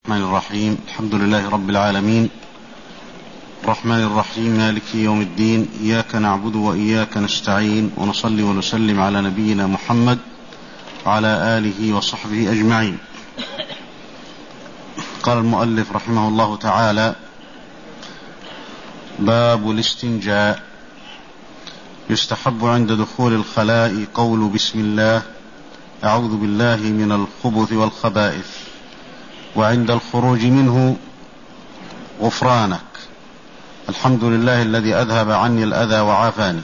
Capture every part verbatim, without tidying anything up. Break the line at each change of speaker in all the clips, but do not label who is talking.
الرحمن الرحيم. الحمد لله رب العالمين، الرحمن الرحيم، مالك يوم الدين، إياك نعبد وإياك نستعين، ونصلي ونسلم على نبينا محمد وعلى آله وصحبه أجمعين. قال المؤلف رحمه الله تعالى: باب الاستنجاء. يستحب عند دخول الخلاء قول بسم الله، أعوذ بالله من الخبث والخبائث، وعند الخروج منه غفرانك، الحمد لله الذي أذهب عني الأذى وعافاني،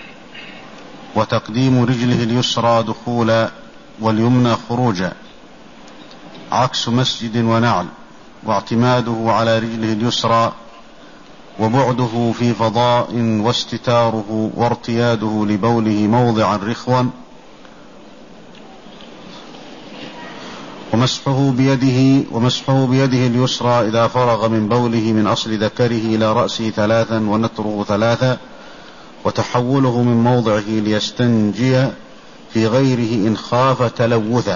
وتقديم رجله اليسرى دخولا واليمنى خروجا، عكس مسجد ونعل، واعتماده على رجله اليسرى، وبعده في فضاء، واستتاره وارتياده لبوله موضعا رخوا، ومسحه بيده ومسحه بيده اليسرى إذا فرغ من بوله من أصل ذكره إلى رأسه ثلاثا ونتره ثلاثا، وتحوله من موضعه ليستنجي في غيره إن خاف تلوثا.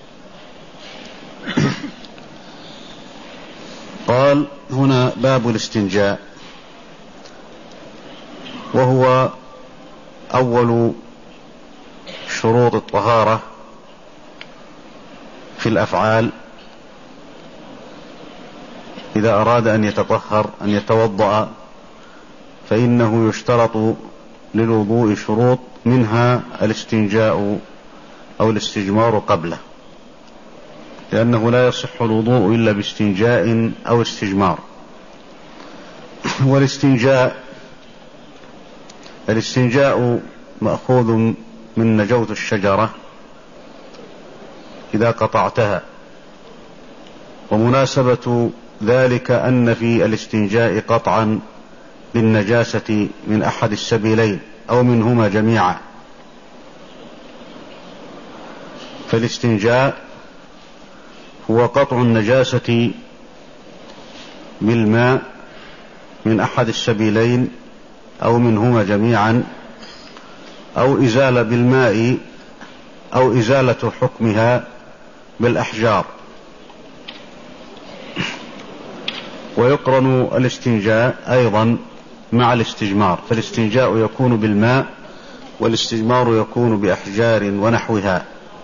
قال هنا باب الاستنجاء، وهو أول شروط الطهارة في الأفعال. إذا أراد أن يتطهر أن يتوضأ فإنه يشترط للوضوء شروط، منها الاستنجاء أو الاستجمار قبله، لأنه لا يصح الوضوء إلا باستنجاء أو استجمار. والاستنجاء الاستنجاء مأخوذ من نجوت الشجرة إذا قطعتها، ومناسبة ذلك أن في الاستنجاء قطعا للنجاسة من أحد السبيلين أو منهما جميعا. فالاستنجاء هو قطع النجاسة بالماء من أحد السبيلين أو منهما جميعا، أو إزالة بالماء، أو إزالة حكمها بالأحجار. ويقرن الاستنجاء أيضا مع الاستجمار، فالاستنجاء يكون بالماء والاستجمار يكون بأحجار ونحوها.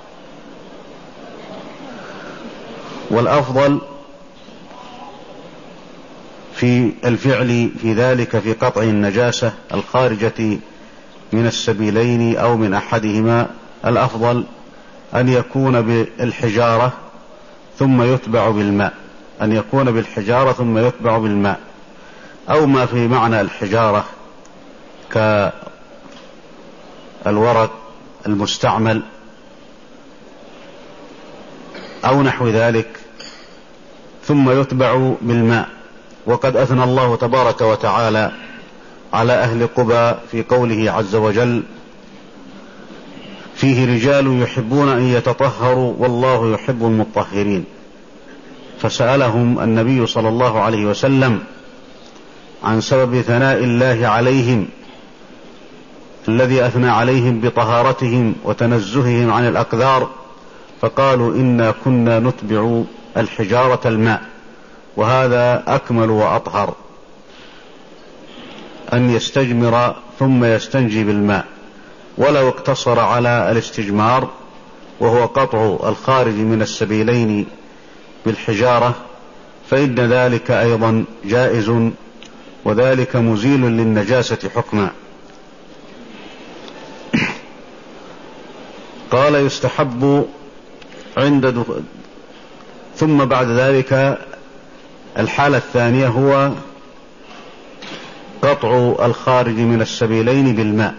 والأفضل في الفعل في ذلك في قطع النجاسة الخارجة من السبيلين أو من أحدهما، الأفضل أن يكون بالحجارة ثم يتبع بالماء، أن يكون بالحجارة ثم يتبع بالماء، أو ما في معنى الحجارة كالورق المستعمل أو نحو ذلك، ثم يتبع بالماء. وقد أثنى الله تبارك وتعالى على أهل قباء في قوله عز وجل: فيه رجال يحبون أن يتطهروا والله يحب المطهرين. فسألهم النبي صلى الله عليه وسلم عن سبب ثناء الله عليهم الذي أثنى عليهم بطهارتهم وتنزههم عن الأقذار، فقالوا: إنا كنا نتبع الحجارة الماء، وهذا أكمل وأطهر، أن يستجمر ثم يستنجي بالماء. ولو اقتصر على الاستجمار وهو قطع الخارج من السبيلين بالحجارة فإن ذلك أيضا جائز، وذلك مزيل للنجاسة حكما. قال: يستحب عند دخول. ثم بعد ذلك الحالة الثانية هو قطع الخارج من السبيلين بالماء،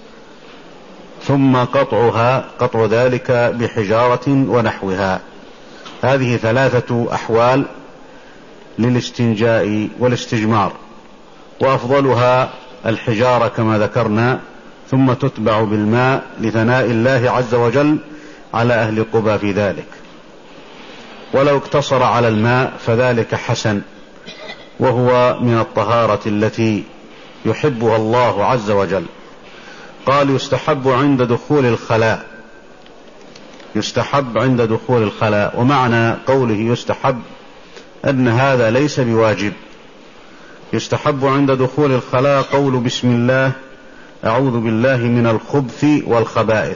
ثم قطعها قطع ذلك بحجارة ونحوها. هذه ثلاثة أحوال للاستنجاء والاستجمار، وأفضلها الحجارة كما ذكرنا، ثم تتبع بالماء لثناء الله عز وجل على أهل قبى في ذلك. ولو اقتصر على الماء فذلك حسن، وهو من الطهارة التي يحبها الله عز وجل. قال: يستحب عند دخول الخلاء. يستحب عند دخول الخلاء، ومعنى قوله يستحب أن هذا ليس بواجب. يستحب عند دخول الخلاء قول بسم الله أعوذ بالله من الخبث والخبائث.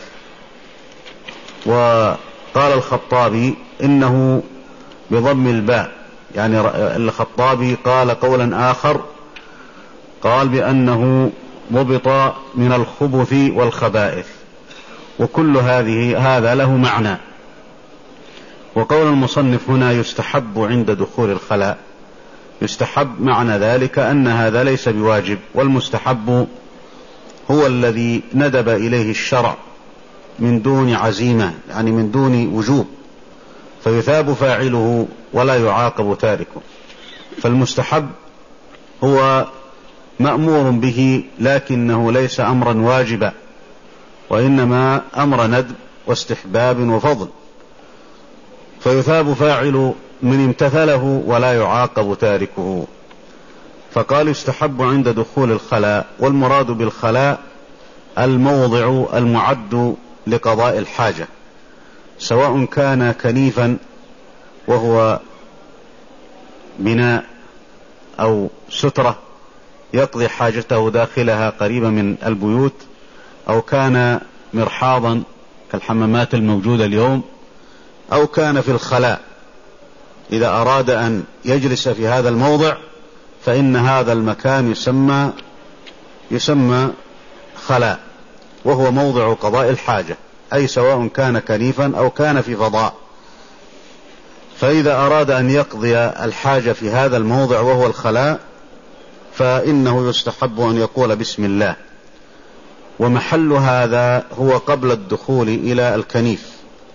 وقال الخطابي إنه بضم الباء، يعني الخطابي قال قولا آخر، قال بأنه ضبط من الخبث والخبائث، وكل هذه هذا له معنى. وقول المصنف هنا يستحب عند دخول الخلاء، يستحب معنى ذلك أن هذا ليس بواجب، والمستحب هو الذي ندب إليه الشرع من دون عزيمة، يعني من دون وجوب، فيثاب فاعله ولا يعاقب تاركه. فالمستحب هو مأمور به لكنه ليس أمرا واجبا، وإنما أمر ندب واستحباب وفضل، فيثاب فاعل من امتثله ولا يعاقب تاركه. فقال يستحب عند دخول الخلاء، والمراد بالخلاء الموضع المعد لقضاء الحاجة، سواء كان كنيفا وهو بناء أو سترة يقضي حاجته داخلها قريبا من البيوت، أو كان مرحاضا كالحمامات الموجودة اليوم، أو كان في الخلاء. إذا أراد أن يجلس في هذا الموضع فإن هذا المكان يسمى يسمى خلاء، وهو موضع قضاء الحاجة، أي سواء كان كنيفا أو كان في فضاء. فإذا أراد أن يقضي الحاجة في هذا الموضع وهو الخلاء فإنه يستحب أن يقول بسم الله، ومحل هذا هو قبل الدخول إلى الكنيف،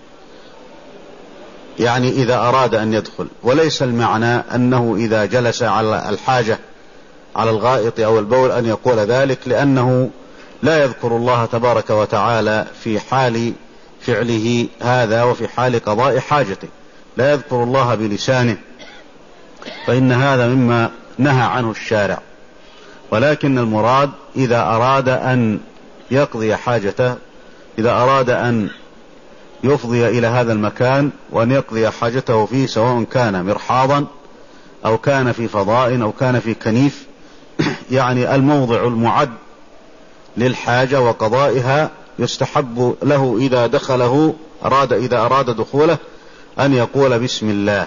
يعني إذا أراد أن يدخل، وليس المعنى أنه إذا جلس على الحاجة على الغائط أو البول أن يقول ذلك، لأنه لا يذكر الله تبارك وتعالى في حال فعله هذا وفي حال قضاء حاجته، لا يذكر الله بلسانه، فإن هذا مما نهى عنه الشارع. ولكن المراد إذا أراد أن يقضي حاجته، إذا أراد أن يفضي إلى هذا المكان وأن يقضي حاجته فيه، سواء كان مرحاضا أو كان في فضاء أو كان في كنيف، يعني الموضع المعد للحاجة وقضائها، يستحب له إذا دخله أراد إذا أراد دخوله أن يقول بسم الله.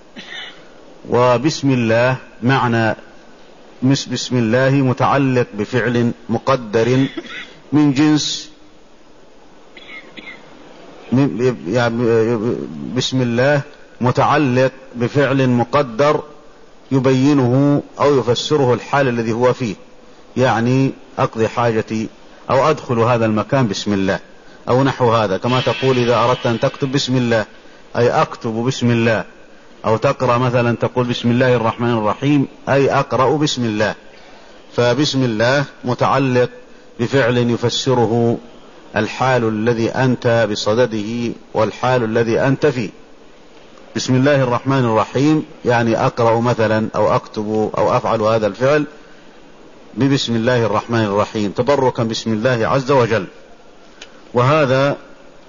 وبسم الله معنى بسم الله متعلق بفعل مقدر من جنس، يعني بسم الله متعلق بفعل مقدر يبينه أو يفسره الحال الذي هو فيه، يعني أقضي حاجتي أو أدخل هذا المكان بسم الله، أو نحو هذا، كما تقول إذا أردت أن تكتب بسم الله أي أكتب بسم الله، أو تقرأ مثلا تقول بسم الله الرحمن الرحيم أي أقرأ بسم الله. فبسم الله متعلق بفعل يفسره الحال الذي أنت بصدده والحال الذي أنت فيه. بسم الله الرحمن الرحيم يعني أقرأ مثلا أو أكتب أو أفعل هذا الفعل ببسم الله الرحمن الرحيم تبركا بسم الله عز وجل. وهذا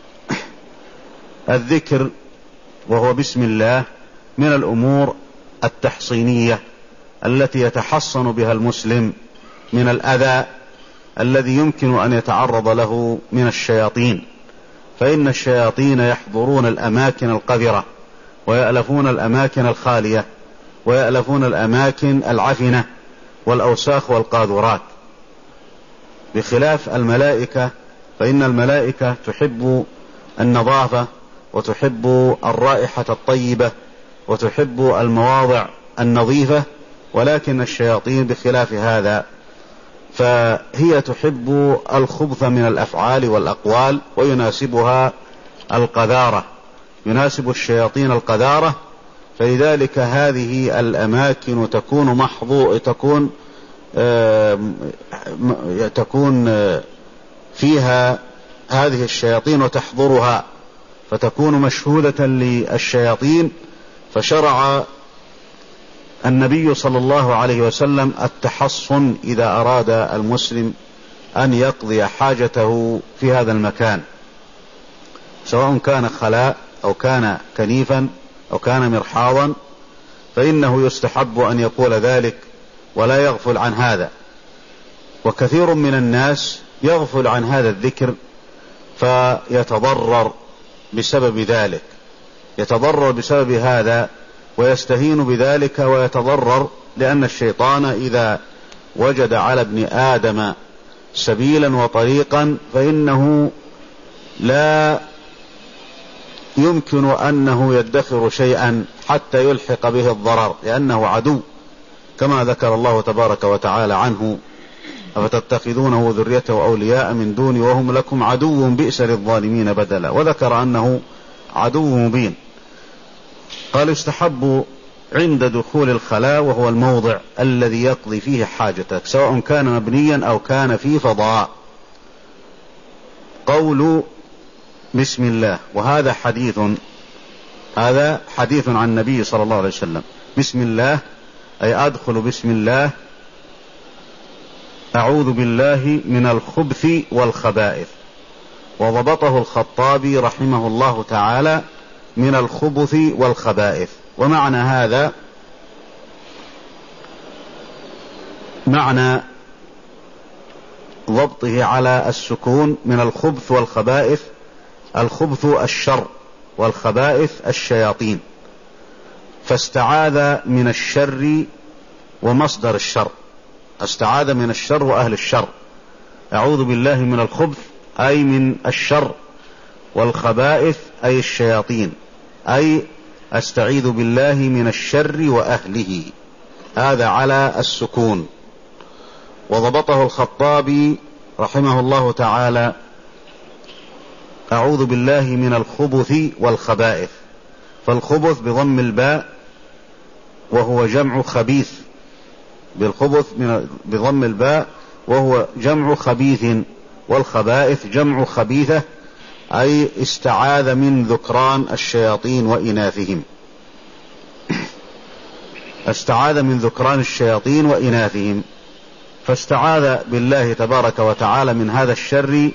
الذكر وهو بسم الله من الأمور التحصينية التي يتحصن بها المسلم من الأذى الذي يمكن أن يتعرض له من الشياطين، فإن الشياطين يحضرون الأماكن القذرة ويألفون الأماكن الخالية ويألفون الأماكن العفنة والأوساخ والقاذورات، بخلاف الملائكة، فإن الملائكة تحب النظافة وتحب الرائحة الطيبة وتحب المواضع النظيفة، ولكن الشياطين بخلاف هذا، فهي تحب الخبث من الأفعال والأقوال، ويناسبها القذارة، يناسب الشياطين القذارة، فلذلك هذه الأماكن تكون محظو تكون آه تكون آه فيها هذه الشياطين وتحضرها، فتكون مشهودة للشياطين. فشرع النبي صلى الله عليه وسلم التحصن إذا أراد المسلم أن يقضي حاجته في هذا المكان، سواء كان خلاء أو كان كنيفا أو كان مرحاضا، فإنه يستحب أن يقول ذلك ولا يغفل عن هذا. وكثير من الناس يغفل عن هذا الذكر فيتضرر بسبب ذلك، يتضرر بسبب هذا ويستهين بذلك ويتضرر، لأن الشيطان إذا وجد على ابن آدم سبيلا وطريقا فإنه لا يمكن أنه يدخر شيئا حتى يلحق به الضرر، لأنه عدو، كما ذكر الله تبارك وتعالى عنه: أفتتخذونه ذريته أولياء من دوني وهم لكم عدو بئس للظالمين بدلا. وذكر أنه عدو مبين. قال: يستحب عند دخول الخلاء، وهو الموضع الذي يقضي فيه حاجتك، سواء كان مبنيا أو كان في فضاء، قول بسم الله. وهذا حديث هذا حديث عن النبي صلى الله عليه وسلم. بسم الله أي أدخل بسم الله، أعوذ بالله من الخبث والخبائث. وضبطه الخطابي رحمه الله تعالى من الخبث والخبائث. ومعنى هذا معنى ضبطه على السكون من الخبث والخبائث: الخبث الشر والخبائث الشياطين. فاستعاذ من الشر ومصدر الشر، استعاذ من الشر وأهل الشر. أعوذ بالله من الخبث أي من الشر، والخبائث أي الشياطين، أي أستعيذ بالله من الشر وأهله. هذا على السكون. وضبطه الخطابي رحمه الله تعالى: أعوذ بالله من الخبث والخبائث. فالخبث بضم الباء وهو جمع خبيث، بالخبث بضم الباء وهو جمع خبيث، والخبائث جمع خبيثة، أي استعاذ من ذكران الشياطين وإناثهم، استعاذ من ذكران الشياطين وإناثهم. فاستعاذ بالله تبارك وتعالى من هذا الشر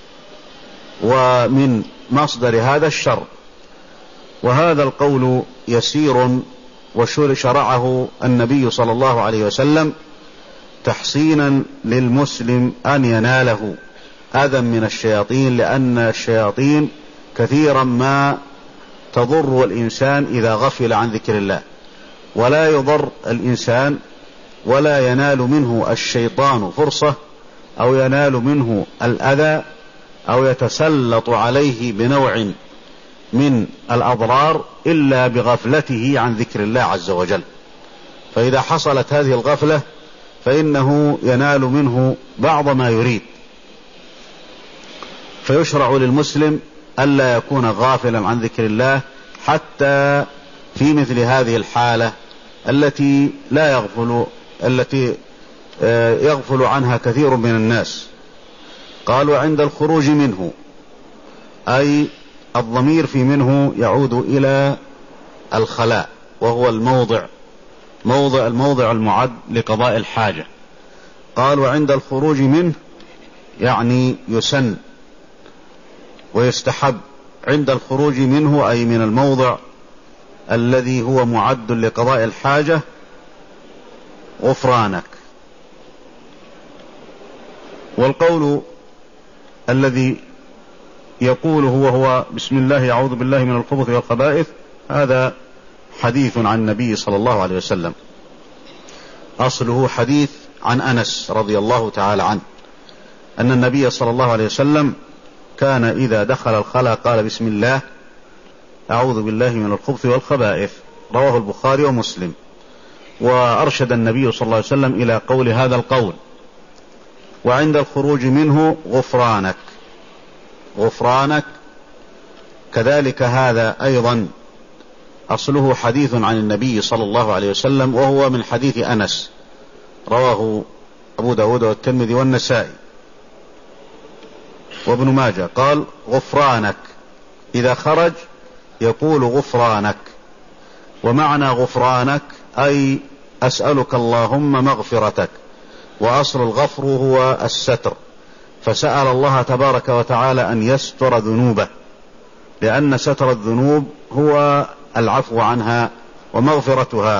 ومن مصدر هذا الشر. وهذا القول يسير، وشرعه النبي صلى الله عليه وسلم تحصينا للمسلم أن يناله أذى من الشياطين، لأن الشياطين كثيرا ما تضر الإنسان إذا غفل عن ذكر الله. ولا يضر الإنسان ولا ينال منه الشيطان فرصة أو ينال منه الأذى أو يتسلط عليه بنوع من الأضرار إلا بغفلته عن ذكر الله عز وجل. فإذا حصلت هذه الغفلة فإنه ينال منه بعض ما يريد. فيشرع للمسلم ألا يكون غافلا عن ذكر الله حتى في مثل هذه الحالة التي لا يغفل التي يغفل عنها كثير من الناس. قالوا: عند الخروج منه، أي الضمير في منه يعود إلى الخلاء، وهو الموضع موضع الموضع المعد لقضاء الحاجة. قالوا: عند الخروج منه يعني يسن ويستحب عند الخروج منه، أي من الموضع الذي هو معد لقضاء الحاجة، غفرانك. والقول الذي يقوله وهو بسم الله أعوذ بالله من الخبث والخبائث، هذا حديث عن النبي صلى الله عليه وسلم، أصله حديث عن أنس رضي الله تعالى عنه أن النبي صلى الله عليه وسلم كان إذا دخل الخلاء قال: بسم الله أعوذ بالله من الخبث والخبائث. رواه البخاري ومسلم. وأرشد النبي صلى الله عليه وسلم إلى قول هذا القول. وعند الخروج منه غفرانك، غفرانك كذلك هذا أيضا أصله حديث عن النبي صلى الله عليه وسلم، وهو من حديث أنس، رواه أبو داود والترمذي والنسائي وابن ماجه. قال: غفرانك، إذا خرج يقول غفرانك. ومعنى غفرانك أي أسألك اللهم مغفرتك. وأصل الغفر هو الستر، فسأل الله تبارك وتعالى أن يستر ذنوبه، لأن ستر الذنوب هو العفو عنها ومغفرتها.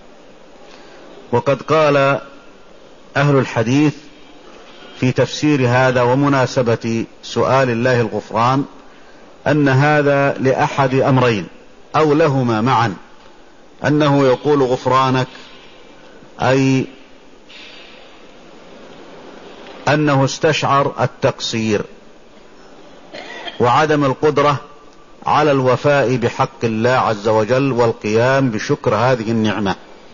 وقد قال أهل الحديث في تفسير هذا ومناسبة سؤال الله الغفران أن هذا لأحد أمرين أو لهما معا، أنه يقول غفرانك أي أنه استشعر التقصير وعدم القدرة على الوفاء بحق الله عز وجل والقيام بشكر هذه النعمة.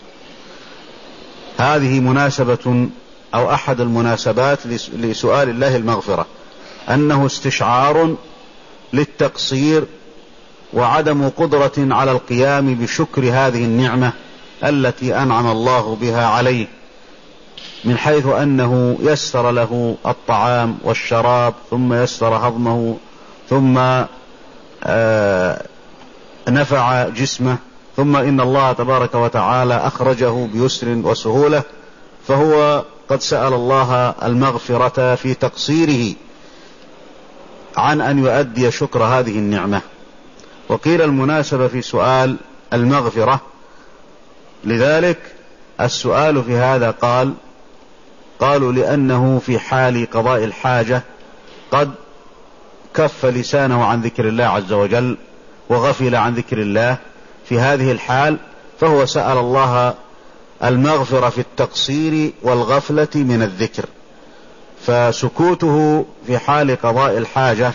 هذه مناسبة أو أحد المناسبات لسؤال الله المغفرة، أنه استشعار للتقصير وعدم قدرة على القيام بشكر هذه النعمة التي أنعم الله بها عليه، من حيث أنه يسر له الطعام والشراب ثم يسر هضمه ثم آه نفع جسمه، ثم إن الله تبارك وتعالى أخرجه بيسر وسهولة، فهو قد سأل الله المغفرة في تقصيره عن أن يؤدي شكر هذه النعمة. وقيل المناسبة في سؤال المغفرة لذلك السؤال في هذا قال قالوا لأنه في حال قضاء الحاجة قد كف لسانه عن ذكر الله عز وجل وغفل عن ذكر الله في هذه الحال، فهو سأل الله المغفرة في التقصير والغفلة من الذكر، فسكوته في حال قضاء الحاجة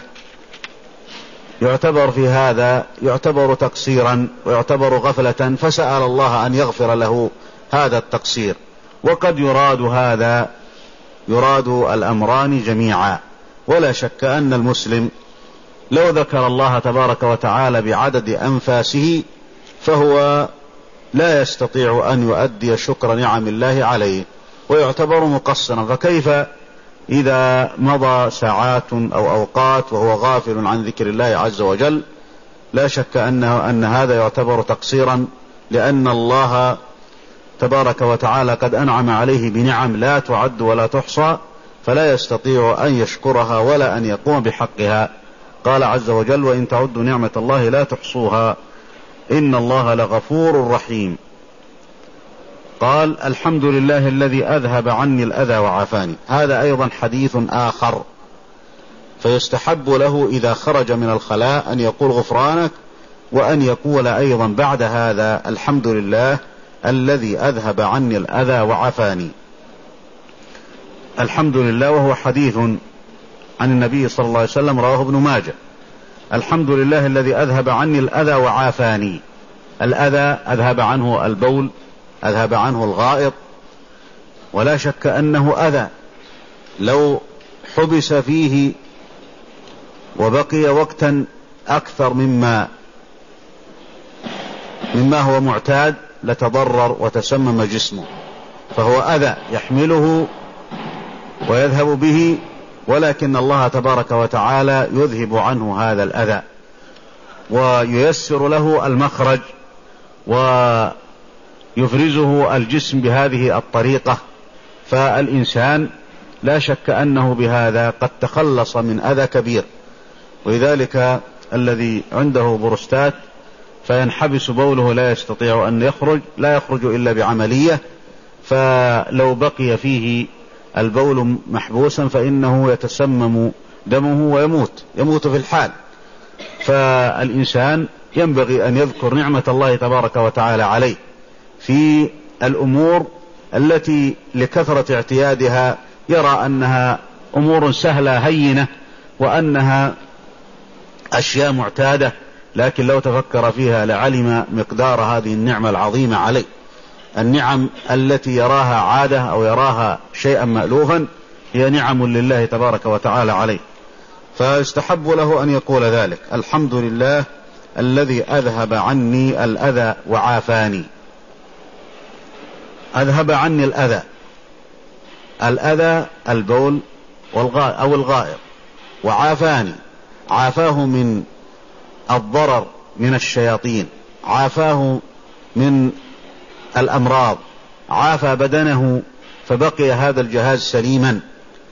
يعتبر في هذا يعتبر تقصيرا ويعتبر غفلة، فسأل الله أن يغفر له هذا التقصير. وقد يراد هذا يراد الأمران جميعا، ولا شك أن المسلم لو ذكر الله تبارك وتعالى بعدد أنفاسه فهو لا يستطيع أن يؤدي شكر نعم الله عليه ويعتبر مقصرا، فكيف إذا مضى ساعات أو أوقات وهو غافل عن ذكر الله عز وجل؟ لا شك أنه أن هذا يعتبر تقصيرا، لأن الله تبارك وتعالى قد أنعم عليه بنعم لا تعد ولا تحصى، فلا يستطيع أن يشكرها ولا أن يقوم بحقها. قال عز وجل: وإن تعدوا نعمة الله لا تحصوها إن الله لغفور رحيم. قال: الحمد لله الذي أذهب عني الأذى وعافاني. هذا أيضا حديث آخر، فيستحب له إذا خرج من الخلاء أن يقول غفرانك، وأن يقول أيضا بعد هذا الحمد لله الذي أذهب عني الأذى وعافاني. الحمد لله، وهو حديث عن النبي صلى الله عليه وسلم رواه ابن ماجه. الحمد لله الذي أذهب عني الأذى وعافاني. الأذى أذهب عنه البول، أذهب عنه الغائط، ولا شك أنه أذى لو حبس فيه وبقي وقتا أكثر مما مما هو معتاد لتضرر وتسمم جسمه، فهو أذى يحمله ويذهب به، ولكن الله تبارك وتعالى يذهب عنه هذا الأذى وييسر له المخرج ويفرزه الجسم بهذه الطريقة. فالإنسان لا شك أنه بهذا قد تخلص من أذى كبير. ولذلك الذي عنده بروستات فينحبس بوله لا يستطيع أن يخرج، لا يخرج إلا بعملية، فلو بقي فيه البول محبوسا فإنه يتسمم دمه ويموت يموت في الحال. فالإنسان ينبغي أن يذكر نعمة الله تبارك وتعالى عليه في الأمور التي لكثرة اعتيادها يرى أنها أمور سهلة هينة وأنها أشياء معتادة، لكن لو تفكر فيها لعلم مقدار هذه النعمة العظيمة عليه. النعم التي يراها عادة أو يراها شيئا مألوفا هي نعم لله تبارك وتعالى عليه، فيستحب له أن يقول ذلك: الحمد لله الذي أذهب عني الأذى وعافاني. أذهب عني الأذى، الأذى البول والغائط أو الغائط، وعافاني عافاه من الضرر من الشياطين، عافاه من الأمراض، عافى بدنه فبقي هذا الجهاز سليما.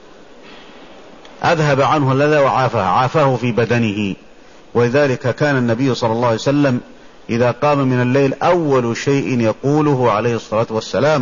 أذهب عنه الأذى وعافاه، عافاه في بدنه. ولذلك كان النبي صلى الله عليه وسلم إذا قام من الليل أول شيء يقوله عليه الصلاة والسلام: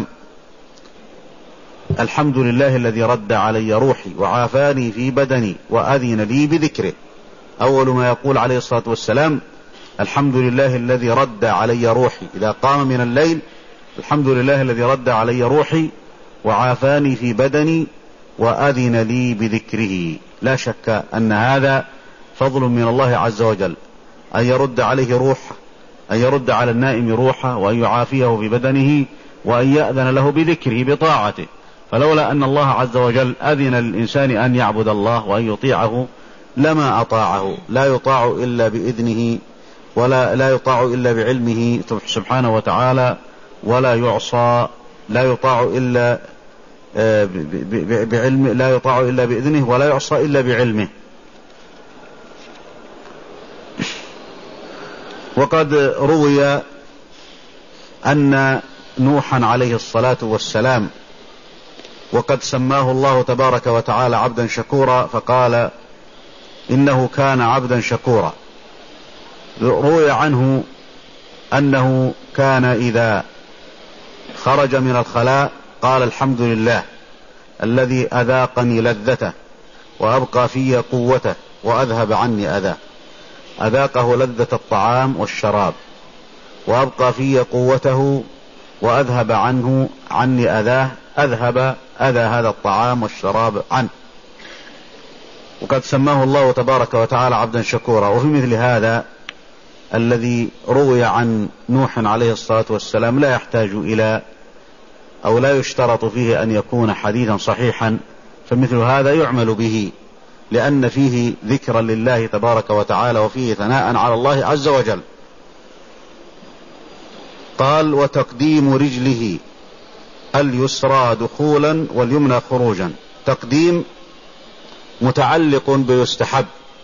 الحمد لله الذي رد علي روحي وعافاني في بدني وأذن لي بذكره. أول ما يقول عليه الصلاة والسلام: الحمد لله الذي رد علي روحي. إذا قام من الليل: الحمد لله الذي رد علي روحي وعافاني في بدني وأذن لي بذكره. لا شك أن هذا فضل من الله عز وجل، أن يرد عليه روحه، أن يرد على النائم روحه، وأن يعافيه في بدنه، وأن يأذن له بذكره بطاعته. فلولا أن الله عز وجل أذن للإنسان أن يعبد الله وأن يطيعه لما أطاعه. لا يطاع إلا بإذنه، ولا لا يطاع إلا بعلمه سبحانه وتعالى، ولا يعصى، لا يطاع إلا بعلم، لا يطاع إلا بإذنه، ولا يعصى إلا بعلمه. وقد روي أن نوحا عليه الصلاة والسلام، وقد سماه الله تبارك وتعالى عبدا شكورا، فقال إنه كان عبدا شكورا. روي عنه أنه كان إذا خرج من الخلاء قال: الحمد لله الذي أذاقني لذته وأبقى في قوته وأذهب عني أذاه. أذاقه لذة الطعام والشراب، وأبقى في قوته، وأذهب عنه عني أذاه، أذهب أذى هذا الطعام والشراب عنه. وقد سماه الله تبارك وتعالى عبدا شكورا. وفي مثل هذا الذي روي عن نوح عليه الصلاة والسلام لا يحتاج إلى أو لا يشترط فيه أن يكون حديثا صحيحا، فمثل هذا يعمل به، لأن فيه ذكرا لله تبارك وتعالى، وفيه ثناء على الله عز وجل. قال: وتقديم رجله اليسرى دخولا واليمنى خروجا. تقديم متعلق بيستحب،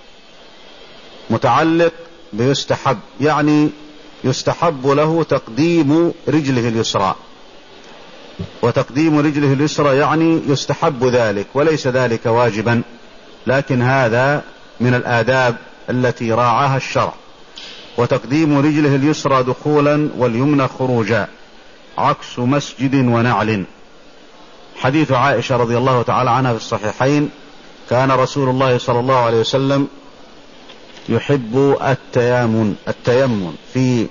متعلق بيستحب يعني يستحب له تقديم رجله اليسرى. وتقديم رجله اليسرى يعني يستحب ذلك، وليس ذلك واجبا، لكن هذا من الآداب التي راعاها الشرع. وتقديم رجله اليسرى دخولا واليمنى خروجا، عكس مسجد ونعل. حديث عائشة رضي الله تعالى عنها في الصحيحين: كان رسول الله صلى الله عليه وسلم يحب التيامن التيمن في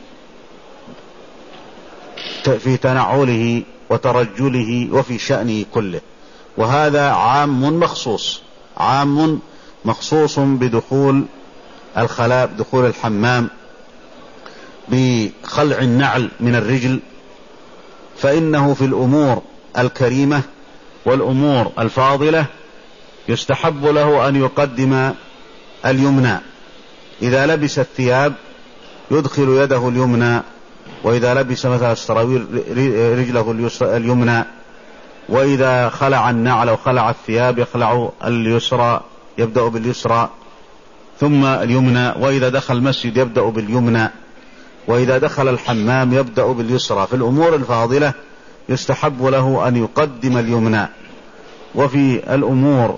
في تنعله وترجله وفي شأنه كله. وهذا عام مخصوص، عام مخصوص بدخول الخلاء، دخول الحمام، بخلع النعل من الرجل. فإنه في الأمور الكريمة والأمور الفاضلة يستحب له أن يقدم اليمنى. إذا لبس الثياب يدخل يده اليمنى، وإذا لبس مثلا السراويل رجله اليمنى، وإذا خلع النعل أو خلع الثياب يخلع اليسرى، يبدأ باليسرى ثم اليمنى، وإذا دخل المسجد يبدأ باليمنى، وإذا دخل الحمام يبدأ باليسرى. في الأمور الفاضلة يستحب له أن يقدم اليمنى. وفي الأمور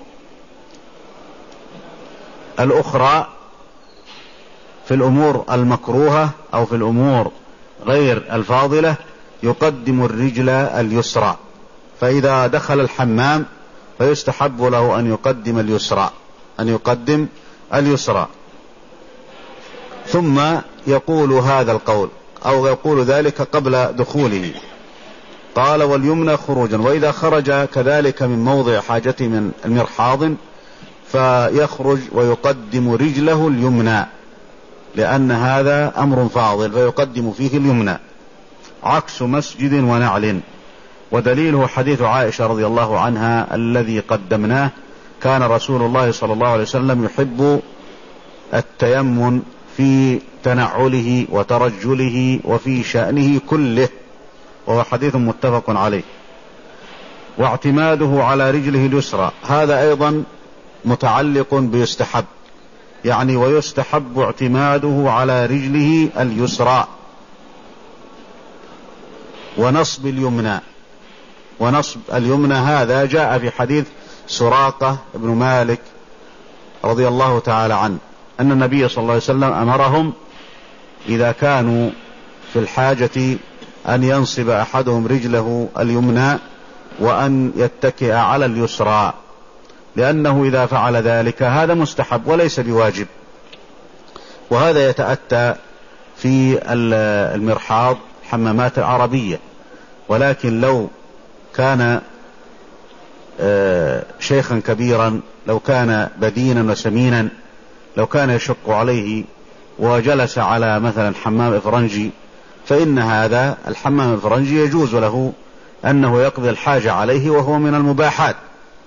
الأخرى، في الأمور المكروهة أو في الأمور غير الفاضلة يقدم الرجل اليسرى. فإذا دخل الحمام فيستحب له أن يقدم اليسرى، أن يقدم اليسرى ثم يقول هذا القول أو يقول ذلك قبل دخوله. قال: واليمنى خروجا. وإذا خرج كذلك من موضع حاجته من المرحاض فيخرج ويقدم رجله اليمنى، لأن هذا أمر فاضل فيقدم فيه اليمنى، عكس مسجد ونعل. ودليله حديث عائشة رضي الله عنها الذي قدمناه: كان رسول الله صلى الله عليه وسلم يحب التيمن في تنعله وترجله وفي شأنه كله، وهو حديث متفق عليه. واعتماده على رجله اليسرى، هذا أيضا متعلق بيستحب، يعني ويستحب اعتماده على رجله اليسرى. ونصب اليمنى، ونصب اليمنى هذا جاء في حديث سراقة بن مالك رضي الله تعالى عنه أن النبي صلى الله عليه وسلم أمرهم إذا كانوا في الحاجة أن ينصب أحدهم رجله اليمنى وأن يتكئ على اليسرى، لأنه إذا فعل ذلك هذا مستحب وليس بواجب. وهذا يتأتى في المرحاض حمامات العربية. ولكن لو كان شيخا كبيرا، لو كان بدينا وسمينا، لو كان يشق عليه وجلس على مثلا حمام إفرنجي، فإن هذا الحمام الإفرنجي يجوز له أنه يقضي الحاجة عليه وهو من المباحات.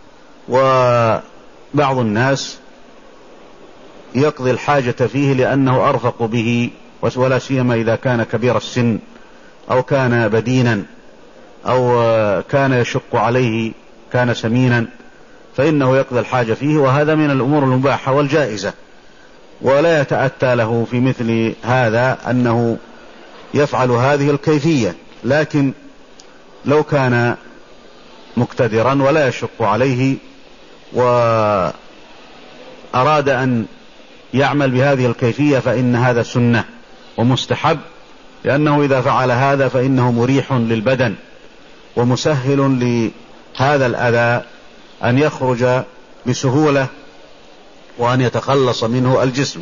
وبعض الناس يقضي الحاجة فيه لأنه أرفق به، ولا سيما إذا كان كبير السن أو كان بدينا أو كان يشق عليه، كان سمينا، فإنه يقضي الحاجة فيه، وهذا من الأمور المباحة والجائزة. ولا يتأتى له في مثل هذا أنه يفعل هذه الكيفية. لكن لو كان مقتدرا ولا يشق عليه وأراد أن يعمل بهذه الكيفية فإن هذا سنة ومستحب، لأنه إذا فعل هذا فإنه مريح للبدن ومسهل لهذا الأذى أن يخرج بسهولة وأن يتخلص منه الجسم.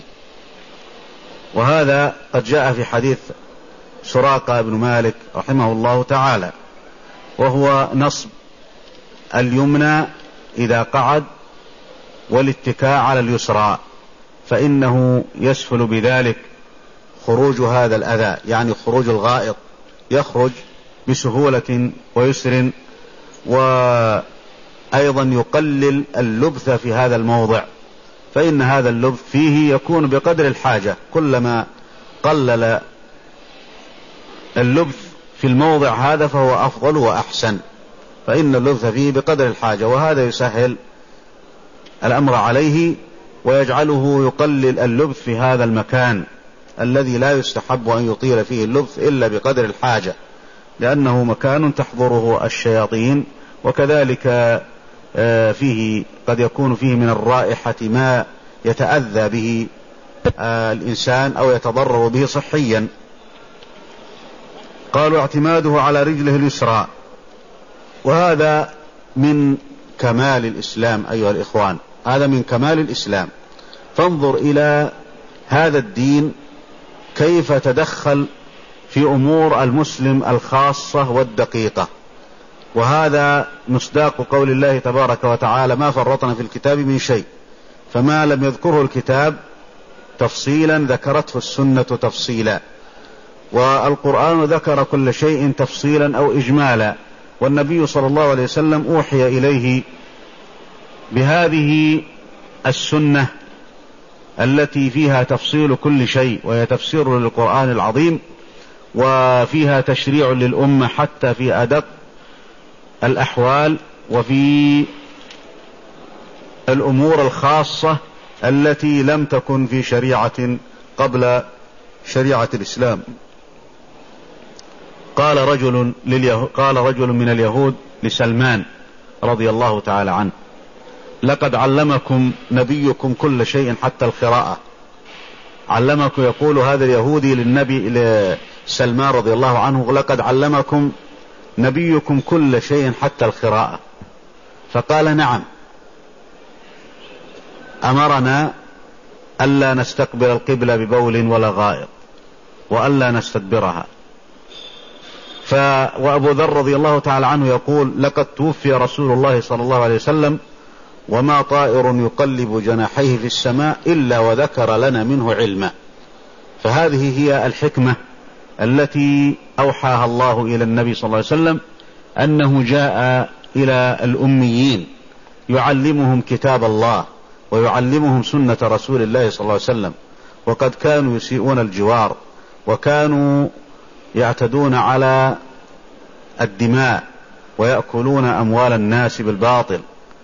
وهذا قد جاء في حديث سراقة بن مالك رحمه الله تعالى، وهو نصب اليمنى إذا قعد والاتكاء على اليسرى، فإنه يسهل بذلك خروج هذا الأذى، يعني خروج الغائط يخرج بسهولة ويسر، وأيضا يقلل اللبث في هذا الموضع، فإن هذا اللبث فيه يكون بقدر الحاجة. كلما قلل اللبث في الموضع هذا فهو أفضل وأحسن، فإن اللبث فيه بقدر الحاجة، وهذا يسهل الأمر عليه ويجعله يقلل اللبث في هذا المكان الذي لا يستحب أن يطيل فيه اللبث إلا بقدر الحاجة، لأنه مكان تحضره الشياطين، وكذلك فيه قد يكون فيه من الرائحة ما يتأذى به الإنسان أو يتضرر به صحيا. قالوا اعتماده على رجله اليسرى، وهذا من كمال الإسلام أيها الإخوان، هذا من كمال الإسلام. فانظر إلى هذا الدين كيف تدخل في أمور المسلم الخاصة والدقيقة، وهذا مصداق قول الله تبارك وتعالى: ما فرطنا في الكتاب من شيء. فما لم يذكره الكتاب تفصيلا ذكرته السنة تفصيلا، والقرآن ذكر كل شيء تفصيلا أو إجمالا، والنبي صلى الله عليه وسلم أوحي إليه بهذه السنة التي فيها تفصيل كل شيء، وهي تفسير للقرآن العظيم، وفيها تشريع للأمة حتى في أدق الأحوال، وفي الأمور الخاصة التي لم تكن في شريعة قبل شريعة الإسلام. قال رجل, قال رجل من اليهود لسلمان رضي الله تعالى عنه: لقد علمكم نبيكم كل شيء حتى القراءة. علمكم، يقول هذا اليهودي للنبي لسلمان رضي الله عنه: لقد علمكم نبيكم كل شيء حتى القراءة. فقال: نعم، أمرنا ألا نستقبل القبلة ببول ولا غائط، وألا نستدبرها. ف... وأبو ذر رضي الله تعالى عنه يقول: لقد توفي رسول الله صلى الله عليه وسلم وما طائر يقلب جناحيه في السماء إلا وذكر لنا منه علما. فهذه هي الحكمة التي أوحاها الله إلى النبي صلى الله عليه وسلم، أنه جاء إلى الأميين يعلمهم كتاب الله ويعلمهم سنة رسول الله صلى الله عليه وسلم، وقد كانوا يسيئون الجوار، وكانوا يعتدون على الدماء ويأكلون أموال الناس بالباطل،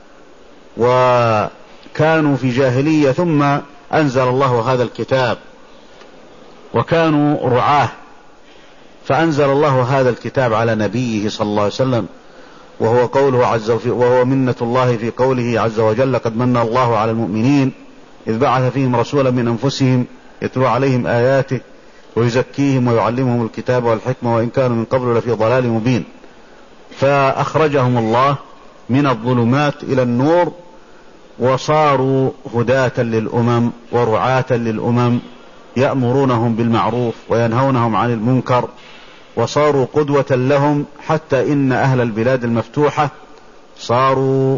وكانوا في جاهلية، ثم أنزل الله هذا الكتاب، وكانوا رعاه، فأنزل الله هذا الكتاب على نبيه صلى الله عليه وسلم، وهو قوله عز وجل، وهو منة الله في قوله عز وجل: قد من الله على المؤمنين إذ بعث فيهم رسولا من أنفسهم يتلو عليهم آياته ويزكيهم ويعلمهم الكتاب والحكمة وإن كانوا من قبل لفي ضلال مبين. فأخرجهم الله من الظلمات إلى النور، وصاروا هداة للأمم ورعاة للأمم، يأمرونهم بالمعروف وينهونهم عن المنكر، وصاروا قدوة لهم، حتى إن أهل البلاد المفتوحة صاروا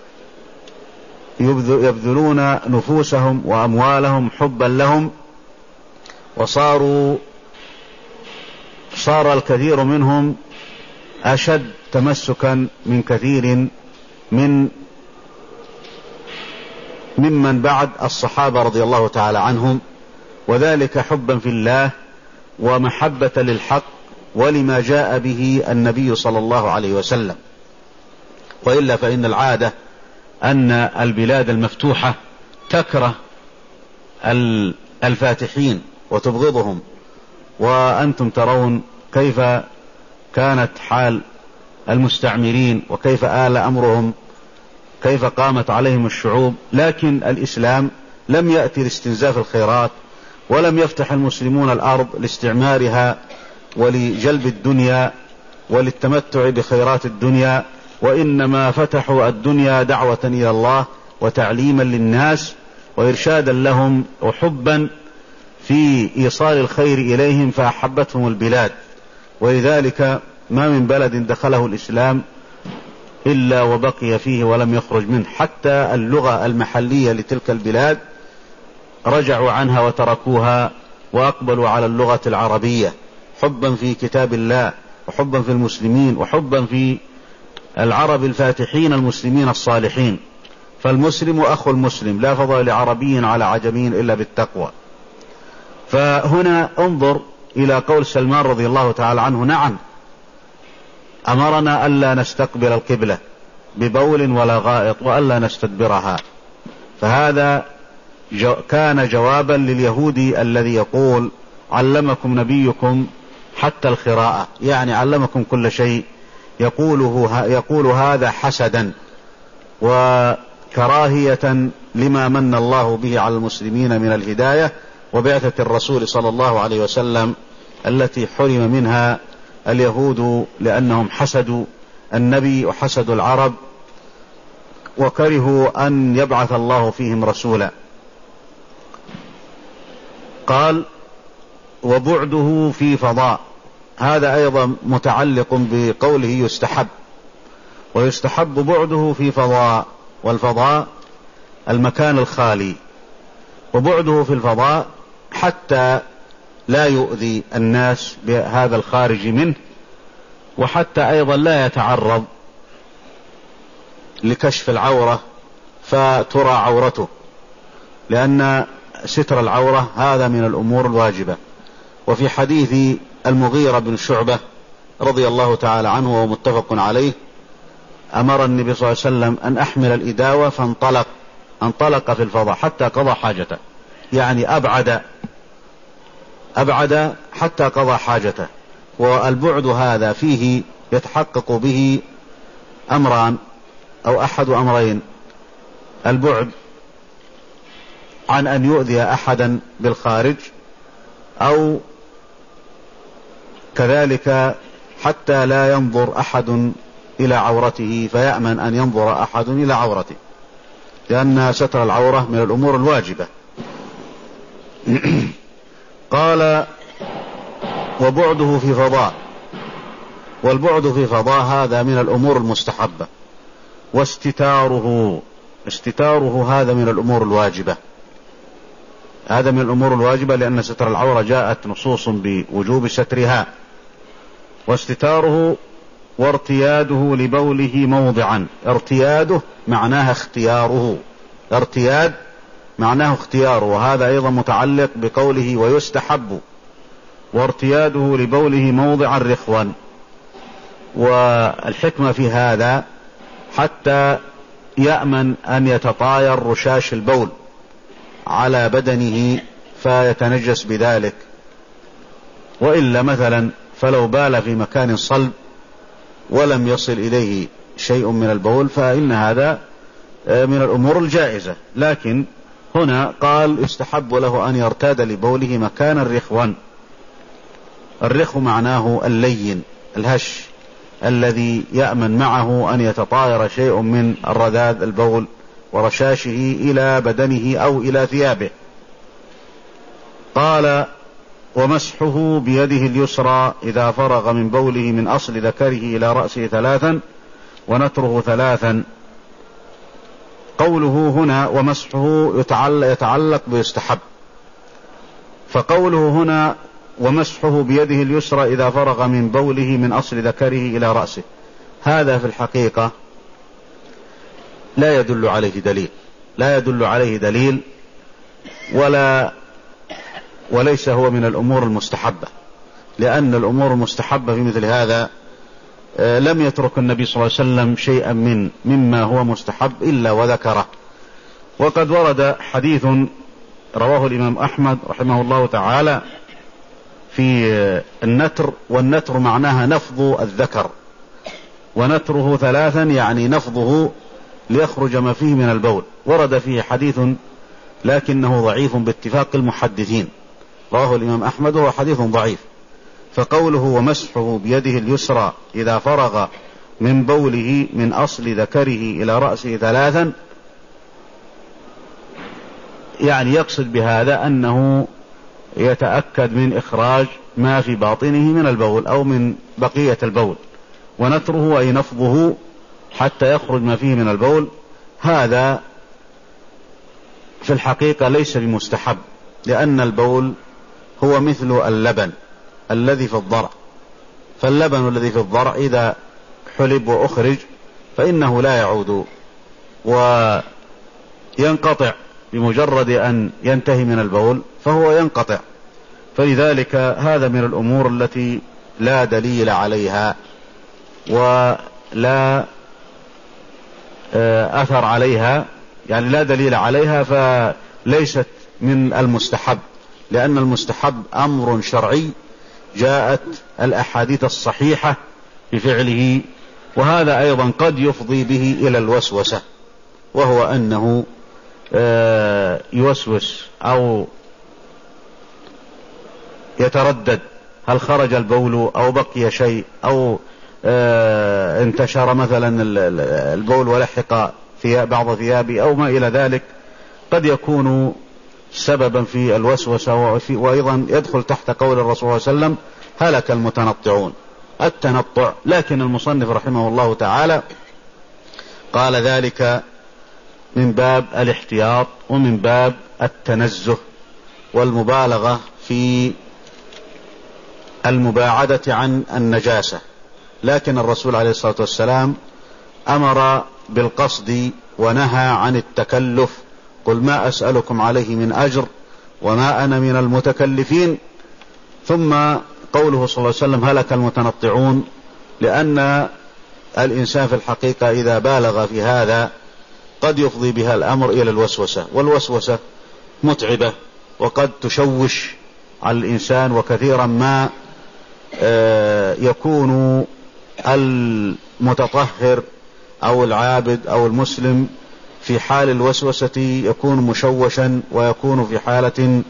يبذلون نفوسهم وأموالهم حبا لهم، وصاروا صار الكثير منهم أشد تمسكا من كثير من ممن بعد الصحابة رضي الله تعالى عنهم، وذلك حبا في الله ومحبة للحق ولما جاء به النبي صلى الله عليه وسلم. وإلا فإن العادة أن البلاد المفتوحة تكره الفاتحين وتبغضهم، وأنتم ترون كيف كانت حال المستعمرين وكيف آل أمرهم، كيف قامت عليهم الشعوب. لكن الإسلام لم يأتي لاستنزاف الخيرات، ولم يفتح المسلمون الأرض لاستعمارها ولجلب الدنيا وللتمتع بخيرات الدنيا، وإنما فتحوا الدنيا دعوة إلى الله وتعليما للناس وإرشادا لهم وحبا في إيصال الخير إليهم، فأحبتهم البلاد. ولذلك ما من بلد دخله الإسلام إلا وبقي فيه ولم يخرج منه، حتى اللغة المحلية لتلك البلاد رجعوا عنها وتركوها وأقبلوا على اللغة العربية، حبا في كتاب الله وحبا في المسلمين وحبا في العرب الفاتحين المسلمين الصالحين. فالمسلم أخو المسلم، لا فضل لعربي على عجمي إلا بالتقوى. فهنا انظر إلى قول سلمان رضي الله تعالى عنه: نعم، أمرنا ألا نستقبل القبلة ببول ولا غائط وألا نستدبرها. فهذا جو كان جوابا لليهودي الذي يقول: علمكم نبيكم حتى الخراءة، يعني علمكم كل شيء، يقوله يقول هذا حسدا وكراهية لما من الله به على المسلمين من الهداية وبعثة الرسول صلى الله عليه وسلم، التي حرم منها اليهود لأنهم حسدوا النبي وحسدوا العرب وكرهوا أن يبعث الله فيهم رسولا. قال: وبعده في فضاء، هذا أيضا متعلق بقوله يستحب، ويستحب بعده في فضاء، والفضاء المكان الخالي، وبعده في الفضاء حتى لا يؤذي الناس بهذا الخارج منه، وحتى أيضا لا يتعرض لكشف العورة فترى عورته، لأن ستر العورة هذا من الأمور الواجبة. وفي حديث المغيرة بن شعبة رضي الله تعالى عنه وهو متفق عليه، أمر النبي صلى الله عليه وسلم أن أحمل الإداوة فانطلق انطلق في الفضاء حتى قضى حاجته، يعني أبعد أبعد حتى قضى حاجته. والبعد هذا فيه يتحقق به أمران أو أحد أمرين: البعد عن أن يؤذي أحدا بالخارج، أو كذلك حتى لا ينظر أحد إلى عورته فيأمن أن ينظر أحد إلى عورته، لأن ستر العورة من الأمور الواجبة. قال: وبعده في فضاء، والبعد في فضاء هذا من الأمور المستحبة. واستتاره استتاره هذا من الأمور الواجبة، هذا من الأمور الواجبة، لأن ستر العورة جاءت نصوص بوجوب سترها. واستتاره وارتياده لبوله موضعا، ارتياده معناها اختياره، ارتياد معناه اختياره، وهذا أيضا متعلق بقوله ويستحب، وارتياده لبوله موضعا رخوا. والحكمة في هذا حتى يأمن أن يتطاير رشاش البول على بدنه فيتنجس بذلك، وإلا مثلا فلو بال في مكان صلب ولم يصل إليه شيء من البول فإن هذا من الأمور الجائزة. لكن هنا قال استحب له أن يرتاد لبوله مكانا رخوا، الرخو معناه اللين الهش الذي يأمن معه أن يتطاير شيء من الرذاذ البول ورشاشه إلى بدنه أو إلى ثيابه. قال ومسحه بيده اليسرى إذا فرغ من بوله من أصل ذكره إلى رأسه ثلاثا ونتره ثلاثا. قوله هنا ومسحه يتعلق بيستحب، فقوله هنا ومسحه بيده اليسرى إذا فرغ من بوله من أصل ذكره إلى رأسه، هذا في الحقيقة لا يدل عليه دليل، لا يدل عليه دليل ولا وليس هو من الأمور المستحبة، لأن الأمور المستحبة في مثل هذا لم يترك النبي صلى الله عليه وسلم شيئا من مما هو مستحب إلا وذكره. وقد ورد حديث رواه الإمام أحمد رحمه الله تعالى في النتر، والنتر معناها نفض الذكر، ونتره ثلاثا يعني نفضه ليخرج ما فيه من البول. ورد فيه حديث لكنه ضعيف باتفاق المحدثين، رواه الإمام أحمد وهو حديث ضعيف. فقوله ومسحه بيده اليسرى إذا فرغ من بوله من أصل ذكره إلى رأسه ثلاثا، يعني يقصد بهذا أنه يتأكد من إخراج ما في باطنه من البول أو من بقية البول. ونتره أي نفضه حتى يخرج ما فيه من البول، هذا في الحقيقة ليس بمستحب، لأن البول هو مثل اللبن الذي في الضرع، فاللبن الذي في الضرع إذا حلب وأخرج فإنه لا يعود وينقطع بمجرد أن ينتهي من البول فهو ينقطع. فلذلك هذا من الأمور التي لا دليل عليها ولا أثر عليها، يعني لا دليل عليها، فليست من المستحب، لأن المستحب أمر شرعي جاءت الأحاديث الصحيحة بفعله. وهذا أيضا قد يفضي به إلى الوسوسة، وهو أنه يوسوس أو يتردد هل خرج البول أو بقي شيء أو انتشر مثلا البول ولحق في بعض ثيابه أو ما إلى ذلك، قد يكون سببا في الوسوسة. وأيضا يدخل تحت قول الرسول صلى الله عليه وسلم هلك المتنطعون، التنطع. لكن المصنف رحمه الله تعالى قال ذلك من باب الاحتياط ومن باب التنزه والمبالغة في المباعدة عن النجاسة. لكن الرسول عليه الصلاة والسلام أمر بالقصد ونهى عن التكلف، قل ما أسألكم عليه من أجر وما أنا من المتكلفين. ثم قوله صلى الله عليه وسلم هلك المتنطعون، لأن الإنسان في الحقيقة إذا بالغ في هذا قد يفضي بها الأمر إلى الوسوسة، والوسوسة متعبة وقد تشوش على الإنسان. وكثيرا ما يكون المتطهر أو العابد أو المسلم في حال الوسوسة يكون مشوشا، ويكون في حالة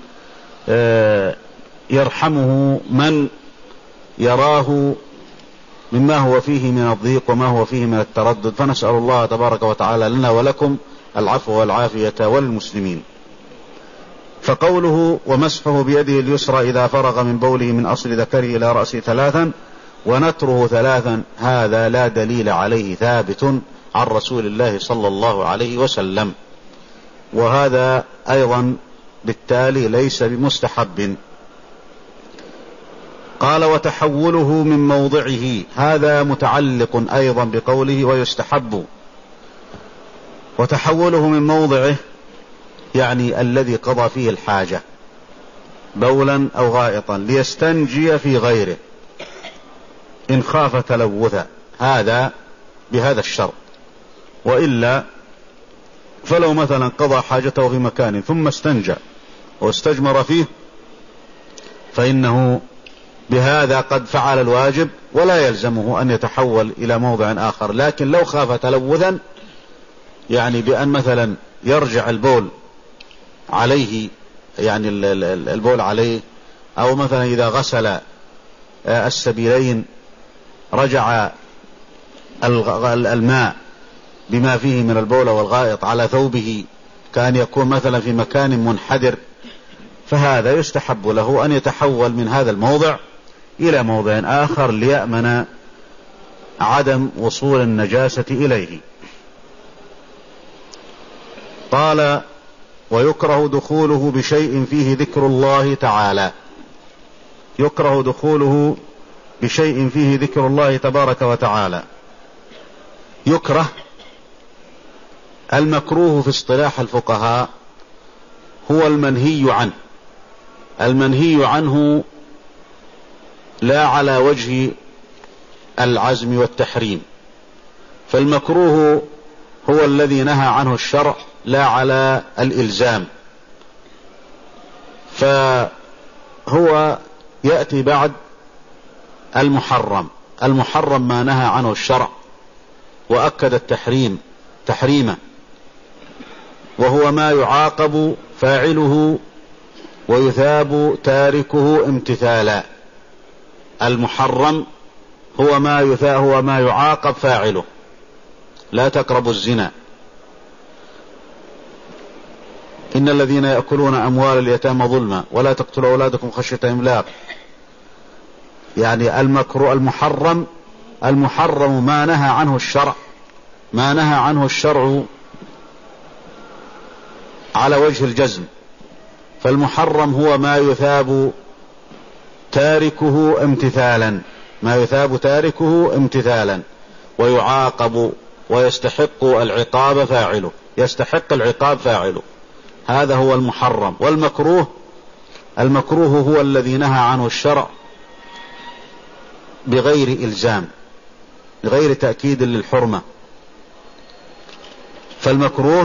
يرحمه من يراه مما هو فيه من الضيق وما هو فيه من التردد. فنسأل الله تبارك وتعالى لنا ولكم العفو والعافية وللمسلمين. فقوله ومسحه بيده اليسرى إذا فرغ من بوله من أصل ذكره إلى رأسه ثلاثا ونتره ثلاثا، هذا لا دليل عليه ثابت عن رسول الله صلى الله عليه وسلم، وهذا أيضا بالتالي ليس بمستحب. قال وتحوله من موضعه، هذا متعلق أيضا بقوله ويستحب. وتحوله من موضعه يعني الذي قضى فيه الحاجة بولا أو غائطا ليستنجي في غيره إن خاف تلوثا، هذا بهذا الشرط. وإلا فلو مثلا قضى حاجته في مكان ثم استنجى واستجمر فيه فإنه بهذا قد فعل الواجب ولا يلزمه أن يتحول إلى موضع آخر. لكن لو خاف تلوثا، يعني بأن مثلا يرجع البول عليه، يعني البول عليه، أو مثلا إذا غسل السبيلين رجع الماء بما فيه من البول والغائط على ثوبه، كأن يكون مثلا في مكان منحدر، فهذا يستحب له أن يتحول من هذا الموضع إلى موضع آخر ليأمن عدم وصول النجاسة إليه. قال: ويكره دخوله بشيء فيه ذكر الله تعالى. يكره دخوله بشيء فيه ذكر الله تبارك وتعالى. يكره، المكروه في اصطلاح الفقهاء هو المنهي عنه. المنهي عنه لا على وجه العزم والتحريم، فالمكروه هو الذي نهى عنه الشرع لا على الإلزام، فهو يأتي بعد المحرم. المحرم ما نهى عنه الشرع وأكد التحريم تحريمه، وهو ما يعاقب فاعله ويثاب تاركه امتثالا. المحرم هو ما يثاب هو ما يعاقب فاعله. لا تقربوا الزنا، إن الذين يأكلون أموال اليتامى ظلما ولا تقتلوا أولادكم خشية إملاق. يعني المكروه المحرم المحرم ما نهى عنه الشرع ما نهى عنه الشرع على وجه الجزم، فالمحرم هو ما يثاب تاركه امتثالا ما يثاب تاركه امتثالا ويعاقب ويستحق العقاب فاعله يستحق العقاب فاعله هذا هو المحرم. والمكروه المكروه هو الذي نهى عنه الشرع بغير إلزام، بغير تأكيد للحرمة. فالمكروه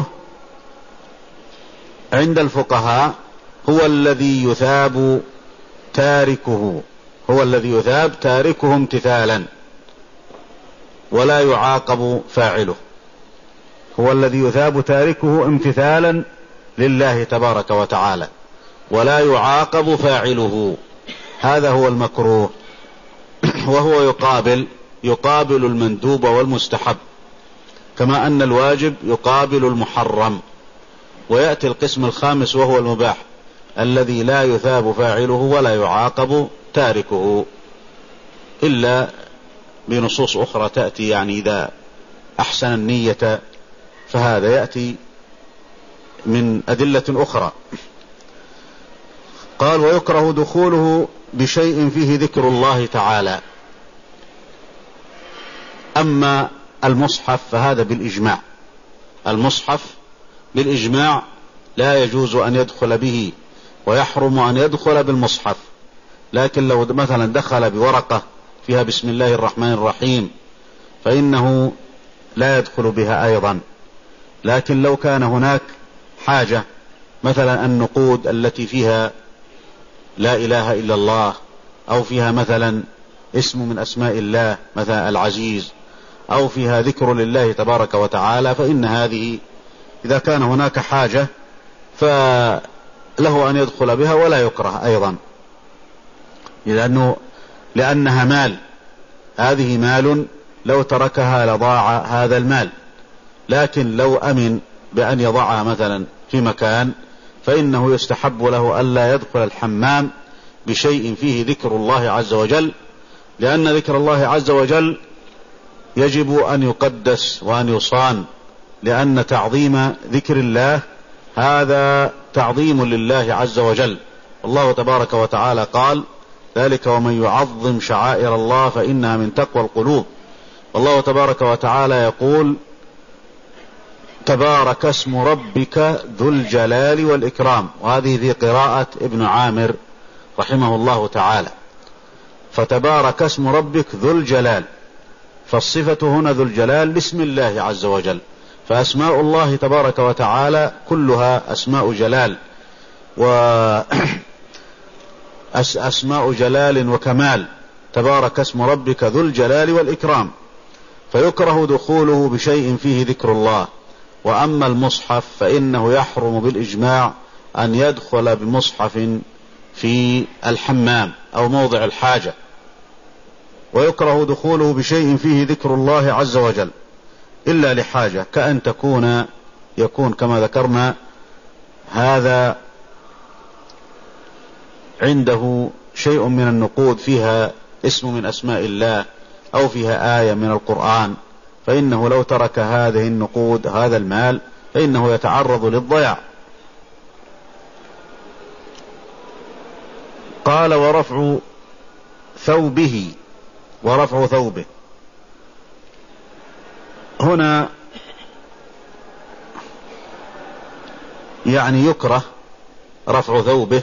عند الفقهاء هو الذي يثاب تاركه هو الذي يثاب تاركه امتثالا ولا يعاقب فاعله هو الذي يثاب تاركه امتثالا لله تبارك وتعالى ولا يعاقب فاعله. هذا هو المكروه، وهو يقابل يقابل المندوب والمستحب، كما أن الواجب يقابل المحرم. ويأتي القسم الخامس وهو المباح الذي لا يثاب فاعله ولا يعاقب تاركه إلا بنصوص أخرى تأتي، يعني إذا أحسن النية فهذا يأتي من أدلة أخرى. قال: ويكره دخوله بشيء فيه ذكر الله تعالى. أما المصحف فهذا بالإجماع المصحف بالإجماع لا يجوز أن يدخل به، ويحرم أن يدخل بالمصحف. لكن لو مثلا دخل بورقة فيها بسم الله الرحمن الرحيم فإنه لا يدخل بها أيضا. لكن لو كان هناك حاجة، مثلا النقود التي فيها لا إله إلا الله، أو فيها مثلا اسم من أسماء الله مثلا العزيز، أو فيها ذكر لله تبارك وتعالى، فإن هذه إذا كان هناك حاجة فله أن يدخل بها ولا يكره أيضا، لأنه لأنها مال. هذه مال لو تركها لضاع هذا المال. لكن لو أمن بأن يضعها مثلا في مكان فإنه يستحب له ألا يدخل الحمام بشيء فيه ذكر الله عز وجل، لأن ذكر الله عز وجل يجب أن يقدس وأن يصان، لأن تعظيم ذكر الله هذا تعظيم لله عز وجل. الله تبارك وتعالى قال: ذلك ومن يعظم شعائر الله فإنها من تقوى القلوب. والله تبارك وتعالى يقول: تبارك اسم ربك ذو الجلال والإكرام. وهذه في قراءة ابن عامر رحمه الله تعالى. فتبارك اسم ربك ذو الجلال، فالصفة هنا ذو الجلال لاسم الله عز وجل. فأسماء الله تبارك وتعالى كلها أسماء جلال، وأسماء جلال وكمال. تبارك اسم ربك ذو الجلال والإكرام. فيكره دخوله بشيء فيه ذكر الله. وأما المصحف فإنه يحرم بالإجماع أن يدخل بمصحف في الحمام أو موضع الحاجة، ويكره دخوله بشيء فيه ذكر الله عز وجل إلا لحاجة، كأن تكون يكون كما ذكرنا هذا عنده شيء من النقود فيها اسم من أسماء الله أو فيها آية من القرآن، فإنه لو ترك هذه النقود هذا المال فإنه يتعرض للضياع. قال ورفع ثوبه، ورفع ثوبه هنا يعني يكره رفع ثوبه،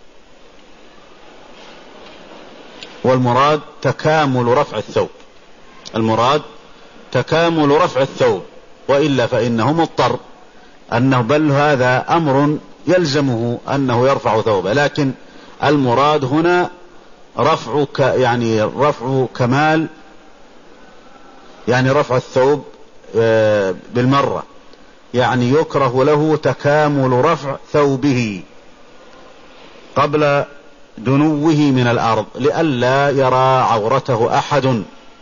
والمراد تكامل رفع الثوب، المراد تكامل رفع الثوب، وإلا فإنه مضطر أنه بل هذا أمر يلزمه أنه يرفع ثوبه، لكن المراد هنا رفع ك يعني رفع كمال، يعني رفع الثوب بالمرة، يعني يكره له تكامل رفع ثوبه قبل دنوه من الأرض لئلا يرى عورته أحد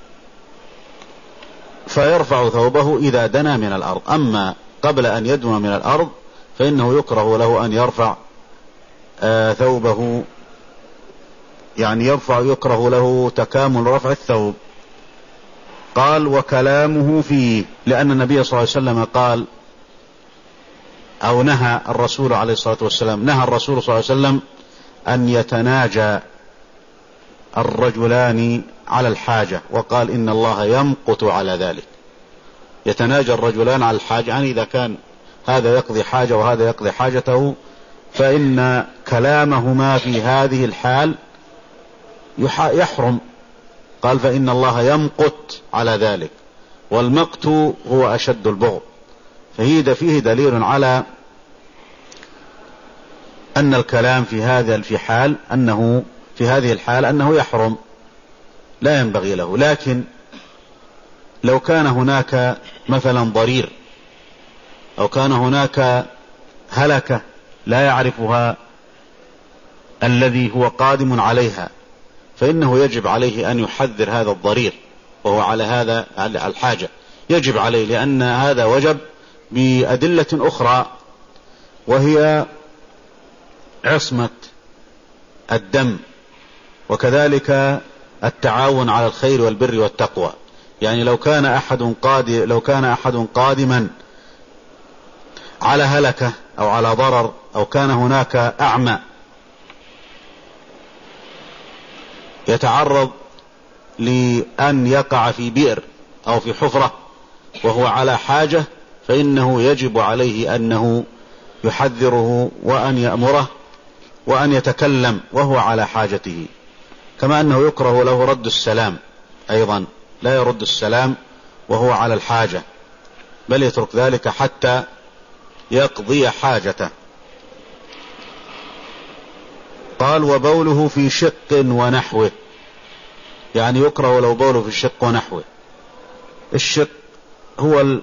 فيرفع ثوبه إذا دنا من الأرض. أما قبل أن يدنو من الأرض فإنه يكره له أن يرفع آه ثوبه، يعني يرفع يكره له تكامل رفع الثوب. قال وكلامه فيه، لأن النبي صلى الله عليه وسلم قال أو نهى الرسول عليه الصلاة والسلام نهى الرسول صلى الله عليه وسلم أن يتناجى الرجلان على الحاجة، وقال إن الله يمقت على ذلك. يتناجى الرجلان على الحاجة، يعني إذا كان هذا يقضي حاجة وهذا يقضي حاجته فإن كلامهما في هذه الحال يحرم. قال فإن الله يمقت على ذلك، والمقت هو أشد البغض، فهذا فيه دليل على أن الكلام في هذا في حال أنه في هذه الحال أنه يحرم لا ينبغي له. لكن لو كان هناك مثلا ضرير أو كان هناك هلكة لا يعرفها الذي هو قادم عليها فإنه يجب عليه أن يحذر هذا الضرير، وهو على هذا على الحاجة يجب عليه، لأن هذا وجب بأدلة أخرى وهي عصمة الدم، وكذلك التعاون على الخير والبر والتقوى. يعني لو كان أحد قادم لو كان أحد قادما على هلكة أو على ضرر، أو كان هناك أعمى يتعرض لأن يقع في بئر أو في حفرة وهو على حاجة، فإنه يجب عليه أنه يحذره وأن يأمره وأن يتكلم وهو على حاجته. كما أنه يكره له رد السلام أيضا، لا يرد السلام وهو على الحاجة، بل يترك ذلك حتى يقضي حاجته. قال وبوله في شق ونحوه، يعني يكره لو بوله في الشق ونحوه. الشق هو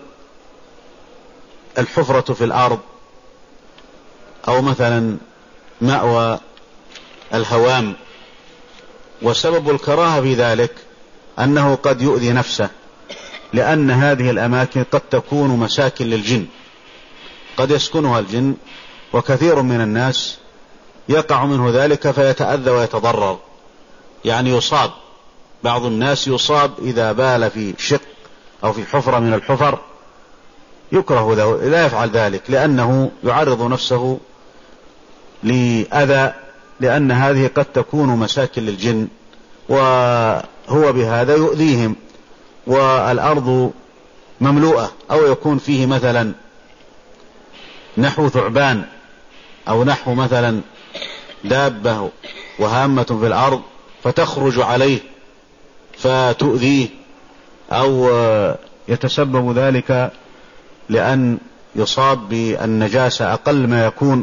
الحفرة في الأرض، أو مثلا مأوى الهوام، وسبب الكراهة في ذلك أنه قد يؤذي نفسه، لأن هذه الأماكن قد تكون مساكن للجن، قد يسكنها الجن، وكثير من الناس يقع منه ذلك فيتأذى ويتضرر، يعني يصاب بعض الناس يصاب إذا بال في شق أو في حفرة من الحفر، يكره لا يفعل ذلك لأنه يعرض نفسه لأذى، لأن هذه قد تكون مساكن للجن وهو بهذا يؤذيهم، والأرض مملوءة، أو يكون فيه مثلا نحو ثعبان أو نحو مثلا دابة وهامة في الأرض فتخرج عليه فتؤذيه، أو يتسبب ذلك لأن يصاب بالنجاسة أقل ما يكون،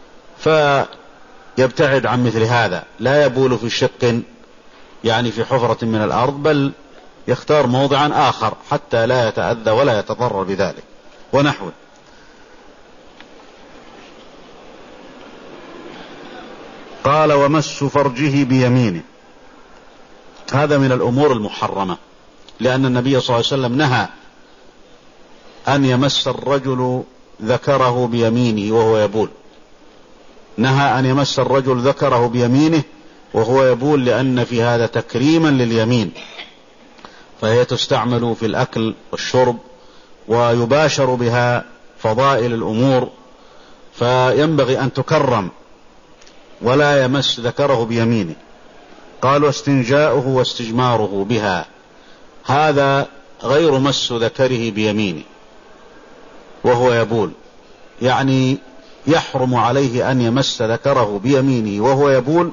فيبتعد عن مثل هذا، لا يبول في شق يعني في حفرة من الأرض، بل يختار موضعا آخر حتى لا يتأذى ولا يتضرر بذلك ونحوه. قال ومس فرجه بيمينه، هذا من الأمور المحرمة، لأن النبي صلى الله عليه وسلم نهى أن يمس الرجل ذكره بيمينه وهو يبول، نهى أن يمس الرجل ذكره بيمينه وهو يبول، لأن في هذا تكريما لليمين، فهي تستعمل في الأكل والشرب ويباشر بها فضائل الأمور، فينبغي أن تكرم ولا يمس ذكره بيمينه. قال واستنجاؤه واستجماره بها، هذا غير مس ذكره بيمينه وهو يبول، يعني يحرم عليه أن يمس ذكره بيمينه وهو يبول،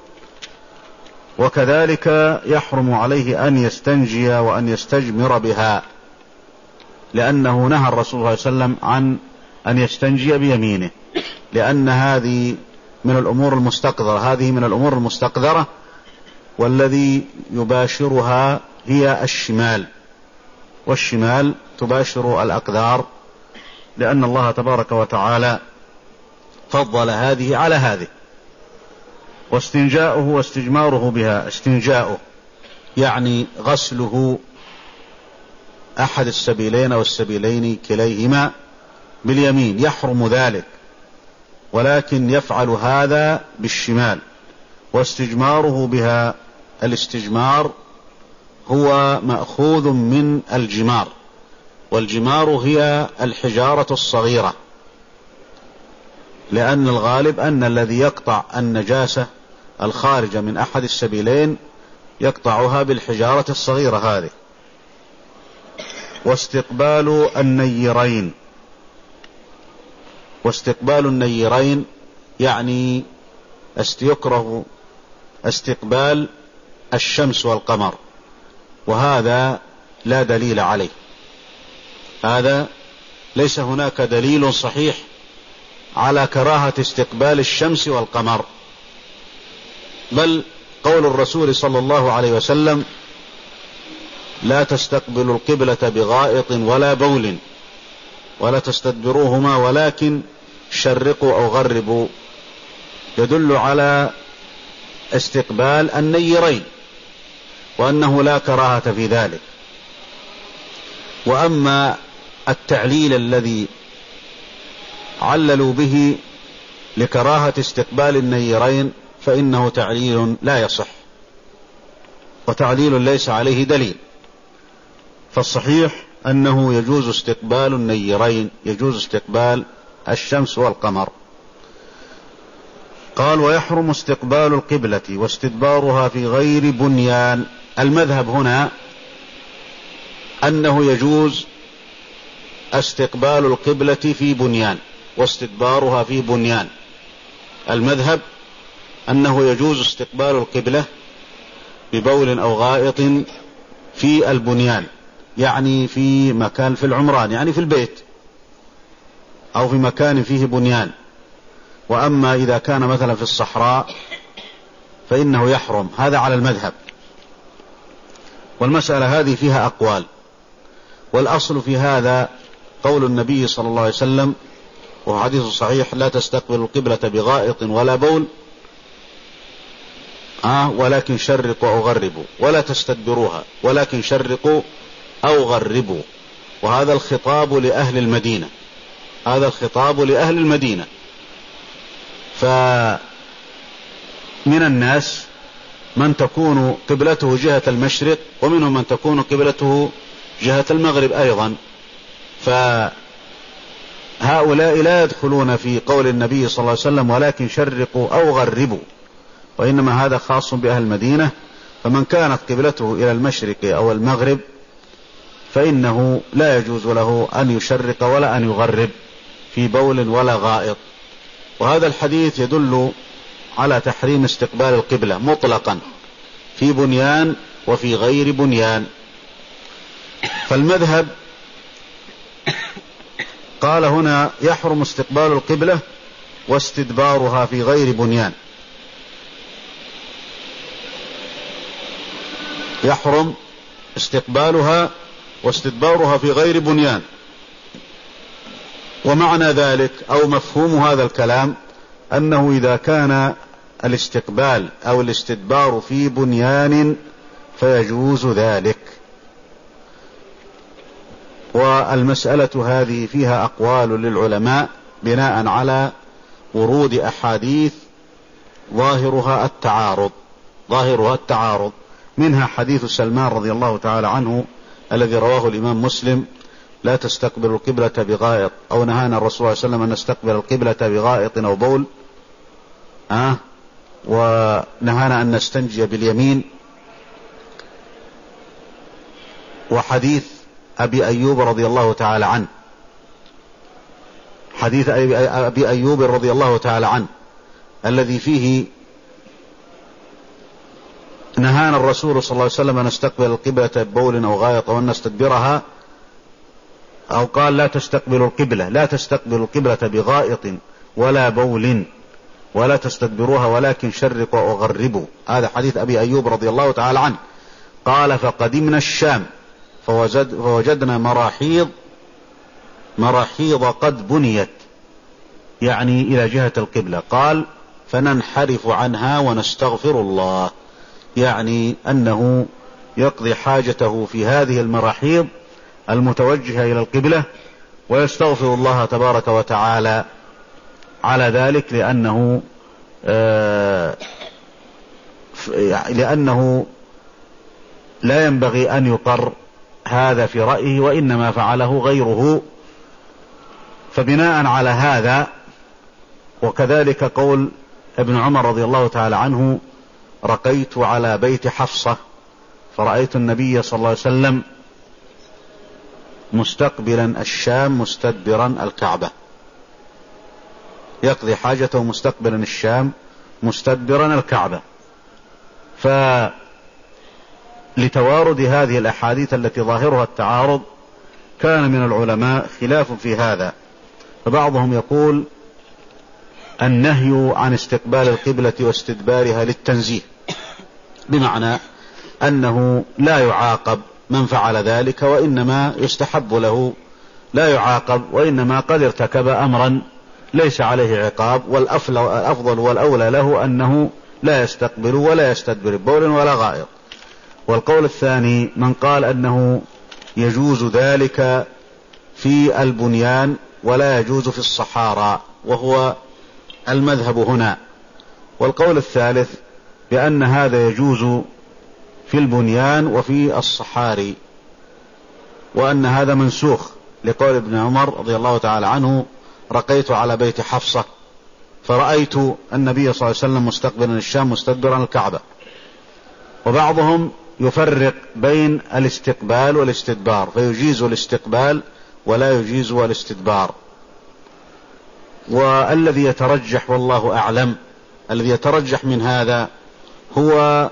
وكذلك يحرم عليه أن يستنجي وأن يستجمر بها، لأنه نهى الرسول صلى الله عليه وسلم عن أن يستنجي بيمينه، لأن هذه من الأمور المستقذرة، هذه من الأمور المستقذرة، والذي يباشرها هي الشمال، والشمال تباشر الأقذار، لأن الله تبارك وتعالى فضل هذه على هذه. واستنجاؤه واستجماره بها، استنجاؤه يعني غسله أحد السبيلين أو السبيلين كليهما باليمين، يحرم ذلك، ولكن يفعل هذا بالشمال. واستجماره بها، الاستجمار هو مأخوذ من الجمار، والجمار هي الحجارة الصغيرة، لأن الغالب أن الذي يقطع النجاسة الخارجة من أحد السبيلين يقطعها بالحجارة الصغيرة هذه. واستقبال النيرين، واستقبال النيرين يعني يكره استقبال الشمس والقمر، وهذا لا دليل عليه، هذا ليس هناك دليل صحيح على كراهة استقبال الشمس والقمر، بل قول الرسول صلى الله عليه وسلم لا تستقبلوا القبلة بغائط ولا بول ولا تستدبروهما ولكن شرقوا أو غربوا، يدل على استقبال النيرين وأنه لا كراهة في ذلك. وأما التعليل الذي عللوا به لكراهة استقبال النيرين فإنه تعليل لا يصح، وتعليل ليس عليه دليل، فالصحيح أنه يجوز استقبال النيرين، يجوز استقبال الشمس والقمر. قال ويحرم استقبال القبلة واستدبارها في غير بنيان. المذهب هنا أنه يجوز استقبال القبلة في بنيان واستدبارها في بنيان، المذهب أنه يجوز استقبال القبلة ببول أو غائط في البنيان، يعني في مكان في العمران، يعني في البيت أو في مكان فيه بنيان. وأما إذا كان مثلا في الصحراء فإنه يحرم، هذا على المذهب. والمسألة هذه فيها أقوال، والأصل في هذا قول النبي صلى الله عليه وسلم وهو حديث صحيح لا تستقبل القبلة بغائط ولا بول آه ولكن شرقوا أو غربوا، ولا تستدبروها ولكن شرقوا أو غربوا. وهذا الخطاب لأهل المدينة، هذا الخطاب لأهل المدينة. فمن الناس من تكون قبلته جهة المشرق، ومنهم من تكون قبلته جهة المغرب أيضا، فهؤلاء لا يدخلون في قول النبي صلى الله عليه وسلم ولكن شرقوا أو غربوا، وإنما هذا خاص بأهل المدينة. فمن كانت قبلته إلى المشرق أو المغرب فإنه لا يجوز له أن يشرق ولا أن يغرب في بول ولا غائط. وهذا الحديث يدل على تحريم استقبال القبلة مطلقا في بنيان وفي غير بنيان. فالمذهب قال هنا يحرم استقبال القبلة واستدبارها في غير بنيان، يحرم استقبالها واستدبارها في غير بنيان. ومعنى ذلك أو مفهوم هذا الكلام أنه إذا كان الاستقبال أو الاستدبار في بنيان فيجوز ذلك. والمسألة هذه فيها أقوال للعلماء بناء على ورود أحاديث ظاهرها التعارض ظاهرها التعارض منها حديث سلمان رضي الله تعالى عنه الذي رواه الإمام مسلم: لا تستقبل القبلة بغائط، أو نهانا الرسول صلى الله عليه وسلم أن نستقبل القبلة بغائط أو بول، أه؟ ونهانا أن نستنجي باليمين. وحديث أبي أيوب رضي الله تعالى عنه حديث أبي أيوب رضي الله تعالى عنه الذي فيه نهانا الرسول صلى الله عليه وسلم أن نستقبل القبلة ببول أو غائط أو أن نستدبرها، أو قال: لا تستقبل القبلة لا تستقبل القبلة بغائط ولا بول ولا تستدبروها ولكن شرقوا وغربوا. هذا حديث أبي أيوب رضي الله تعالى عنه. قال: فقدمنا الشام فوجد فوجدنا مراحيض مراحيض قد بنيت، يعني إلى جهة القبلة. قال: فننحرف عنها ونستغفر الله، يعني أنه يقضي حاجته في هذه المراحيض المتوجهة إلى القبلة ويستغفر الله تبارك وتعالى على ذلك، لأنه آه لأنه لا ينبغي أن يقر هذا في رأيه، وإنما فعله غيره. فبناء على هذا، وكذلك قول ابن عمر رضي الله تعالى عنه: رقيت على بيت حفصة فرأيت النبي صلى الله عليه وسلم مستقبلا الشام مستدبرا الكعبة، يقضي حاجته مستقبلا الشام مستدبرا الكعبة. فلتوارد هذه الأحاديث التي ظاهرها التعارض كان من العلماء خلاف في هذا، فبعضهم يقول النهي عن استقبال القبلة واستدبارها للتنزيه، بمعنى أنه لا يعاقب من فعل ذلك، وإنما يستحب له، لا يعاقب، وإنما قد ارتكب أمرا ليس عليه عقاب، والأفضل والأولى له أنه لا يستقبل ولا يستدبر بول ولا غائط. والقول الثاني من قال أنه يجوز ذلك في البنيان ولا يجوز في الصحارى، وهو المذهب هنا. والقول الثالث بأن هذا يجوز في البنيان وفي الصحاري، وأن هذا منسوخ لقول ابن عمر رضي الله تعالى عنه: رقيت على بيت حفصة فرأيت النبي صلى الله عليه وسلم مستقبلا الشام مستدبرا الكعبة. وبعضهم يفرق بين الاستقبال والاستدبار، فيجيز الاستقبال ولا يجيز الاستدبار. والذي يترجح والله أعلم الذي يترجح من هذا هو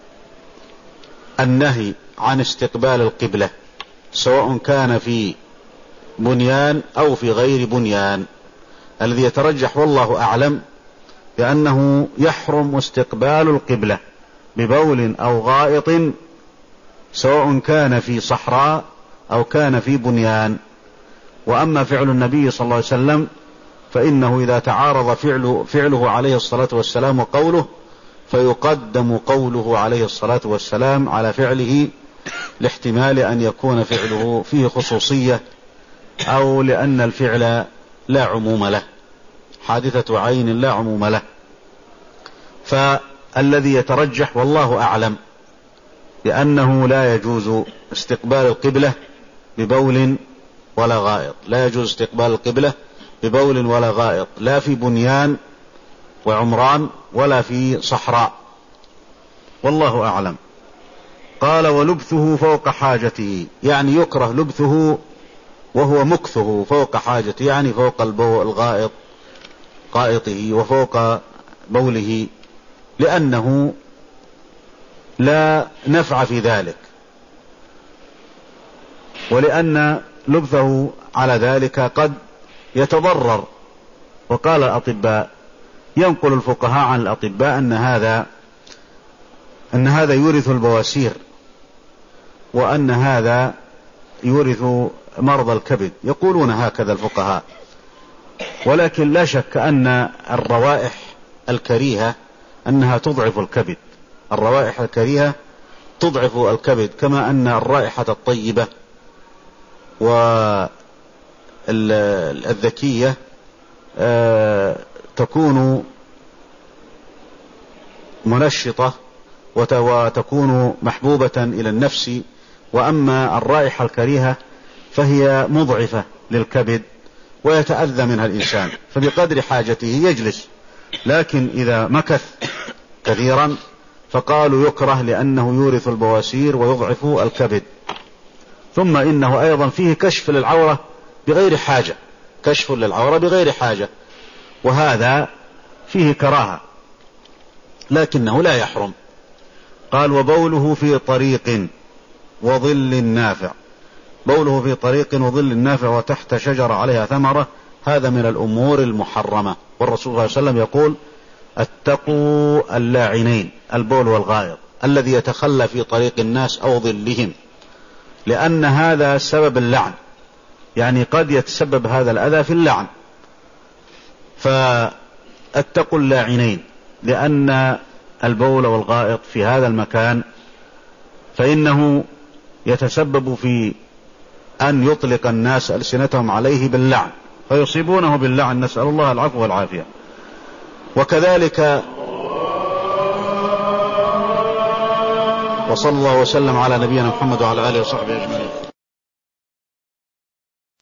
النهي عن استقبال القبلة، سواء كان في بنيان أو في غير بنيان. الذي يترجح والله أعلم بأنه يحرم استقبال القبلة ببول أو غائط، سواء كان في صحراء أو كان في بنيان. وأما فعل النبي صلى الله عليه وسلم فإنه إذا تعارض فعله, فعله عليه الصلاة والسلام وقوله، فيقدم قوله عليه الصلاة والسلام على فعله، لاحتمال أن يكون فعله فيه خصوصية، أو لأن الفعل لا عموم له، حادثة عين لا عموم له. فالذي يترجح والله أعلم بأنه لا يجوز استقبال القبلة ببول ولا غائط، لا يجوز استقبال القبلة ببول ولا غائط، لا في بنيان وعمران ولا في صحراء، والله أعلم. قال: ولبثه فوق حاجته، يعني يكره لبثه وهو مكثه فوق حاجته، يعني فوق الغائط غائطه وفوق بوله، لأنه لا نفع في ذلك، ولأن لبثه على ذلك قد يتضرر. وقال الأطباء، ينقل الفقهاء عن الأطباء أن هذا أن هذا يورث البواسير، وأن هذا يورث مرض الكبد، يقولون هكذا الفقهاء. ولكن لا شك أن الروائح الكريهة أنها تضعف الكبد، الروائح الكريهة تضعف الكبد، كما أن الرائحة الطيبة والذكية تكون منشطة وتكون محبوبة إلى النفس، وأما الرائحة الكريهة فهي مضعفة للكبد ويتأذى منها الإنسان، فبقدر حاجته يجلس، لكن إذا مكث كثيرا فقالوا يكره لأنه يورث البواسير ويضعف الكبد. ثم إنه أيضا فيه كشف للعورة بغير حاجة، كشف للعورة بغير حاجة، وهذا فيه كراهة لكنه لا يحرم. قال وبوله في طريق وظل نافع، بوله في طريق وظل نافع وتحت شجرة عليها ثمرة، هذا من الأمور المحرمة. والرسول صلى الله عليه وسلم يقول اتقوا اللاعنين، البول والغائط، الذي يتخلى في طريق الناس أو ظلهم، لأن هذا سبب اللعن، يعني قد يتسبب هذا الأذى في اللعن. فاتقوا اللاعنين، لأن البول والغائط في هذا المكان فإنه يتسبب في أن يطلق الناس ألسنتهم عليه باللعن فيصيبونه باللعن، نسأل الله العفو والعافية. وكذلك وصلى الله وسلم على نبينا محمد وعلى آله وصحبه أجمعين.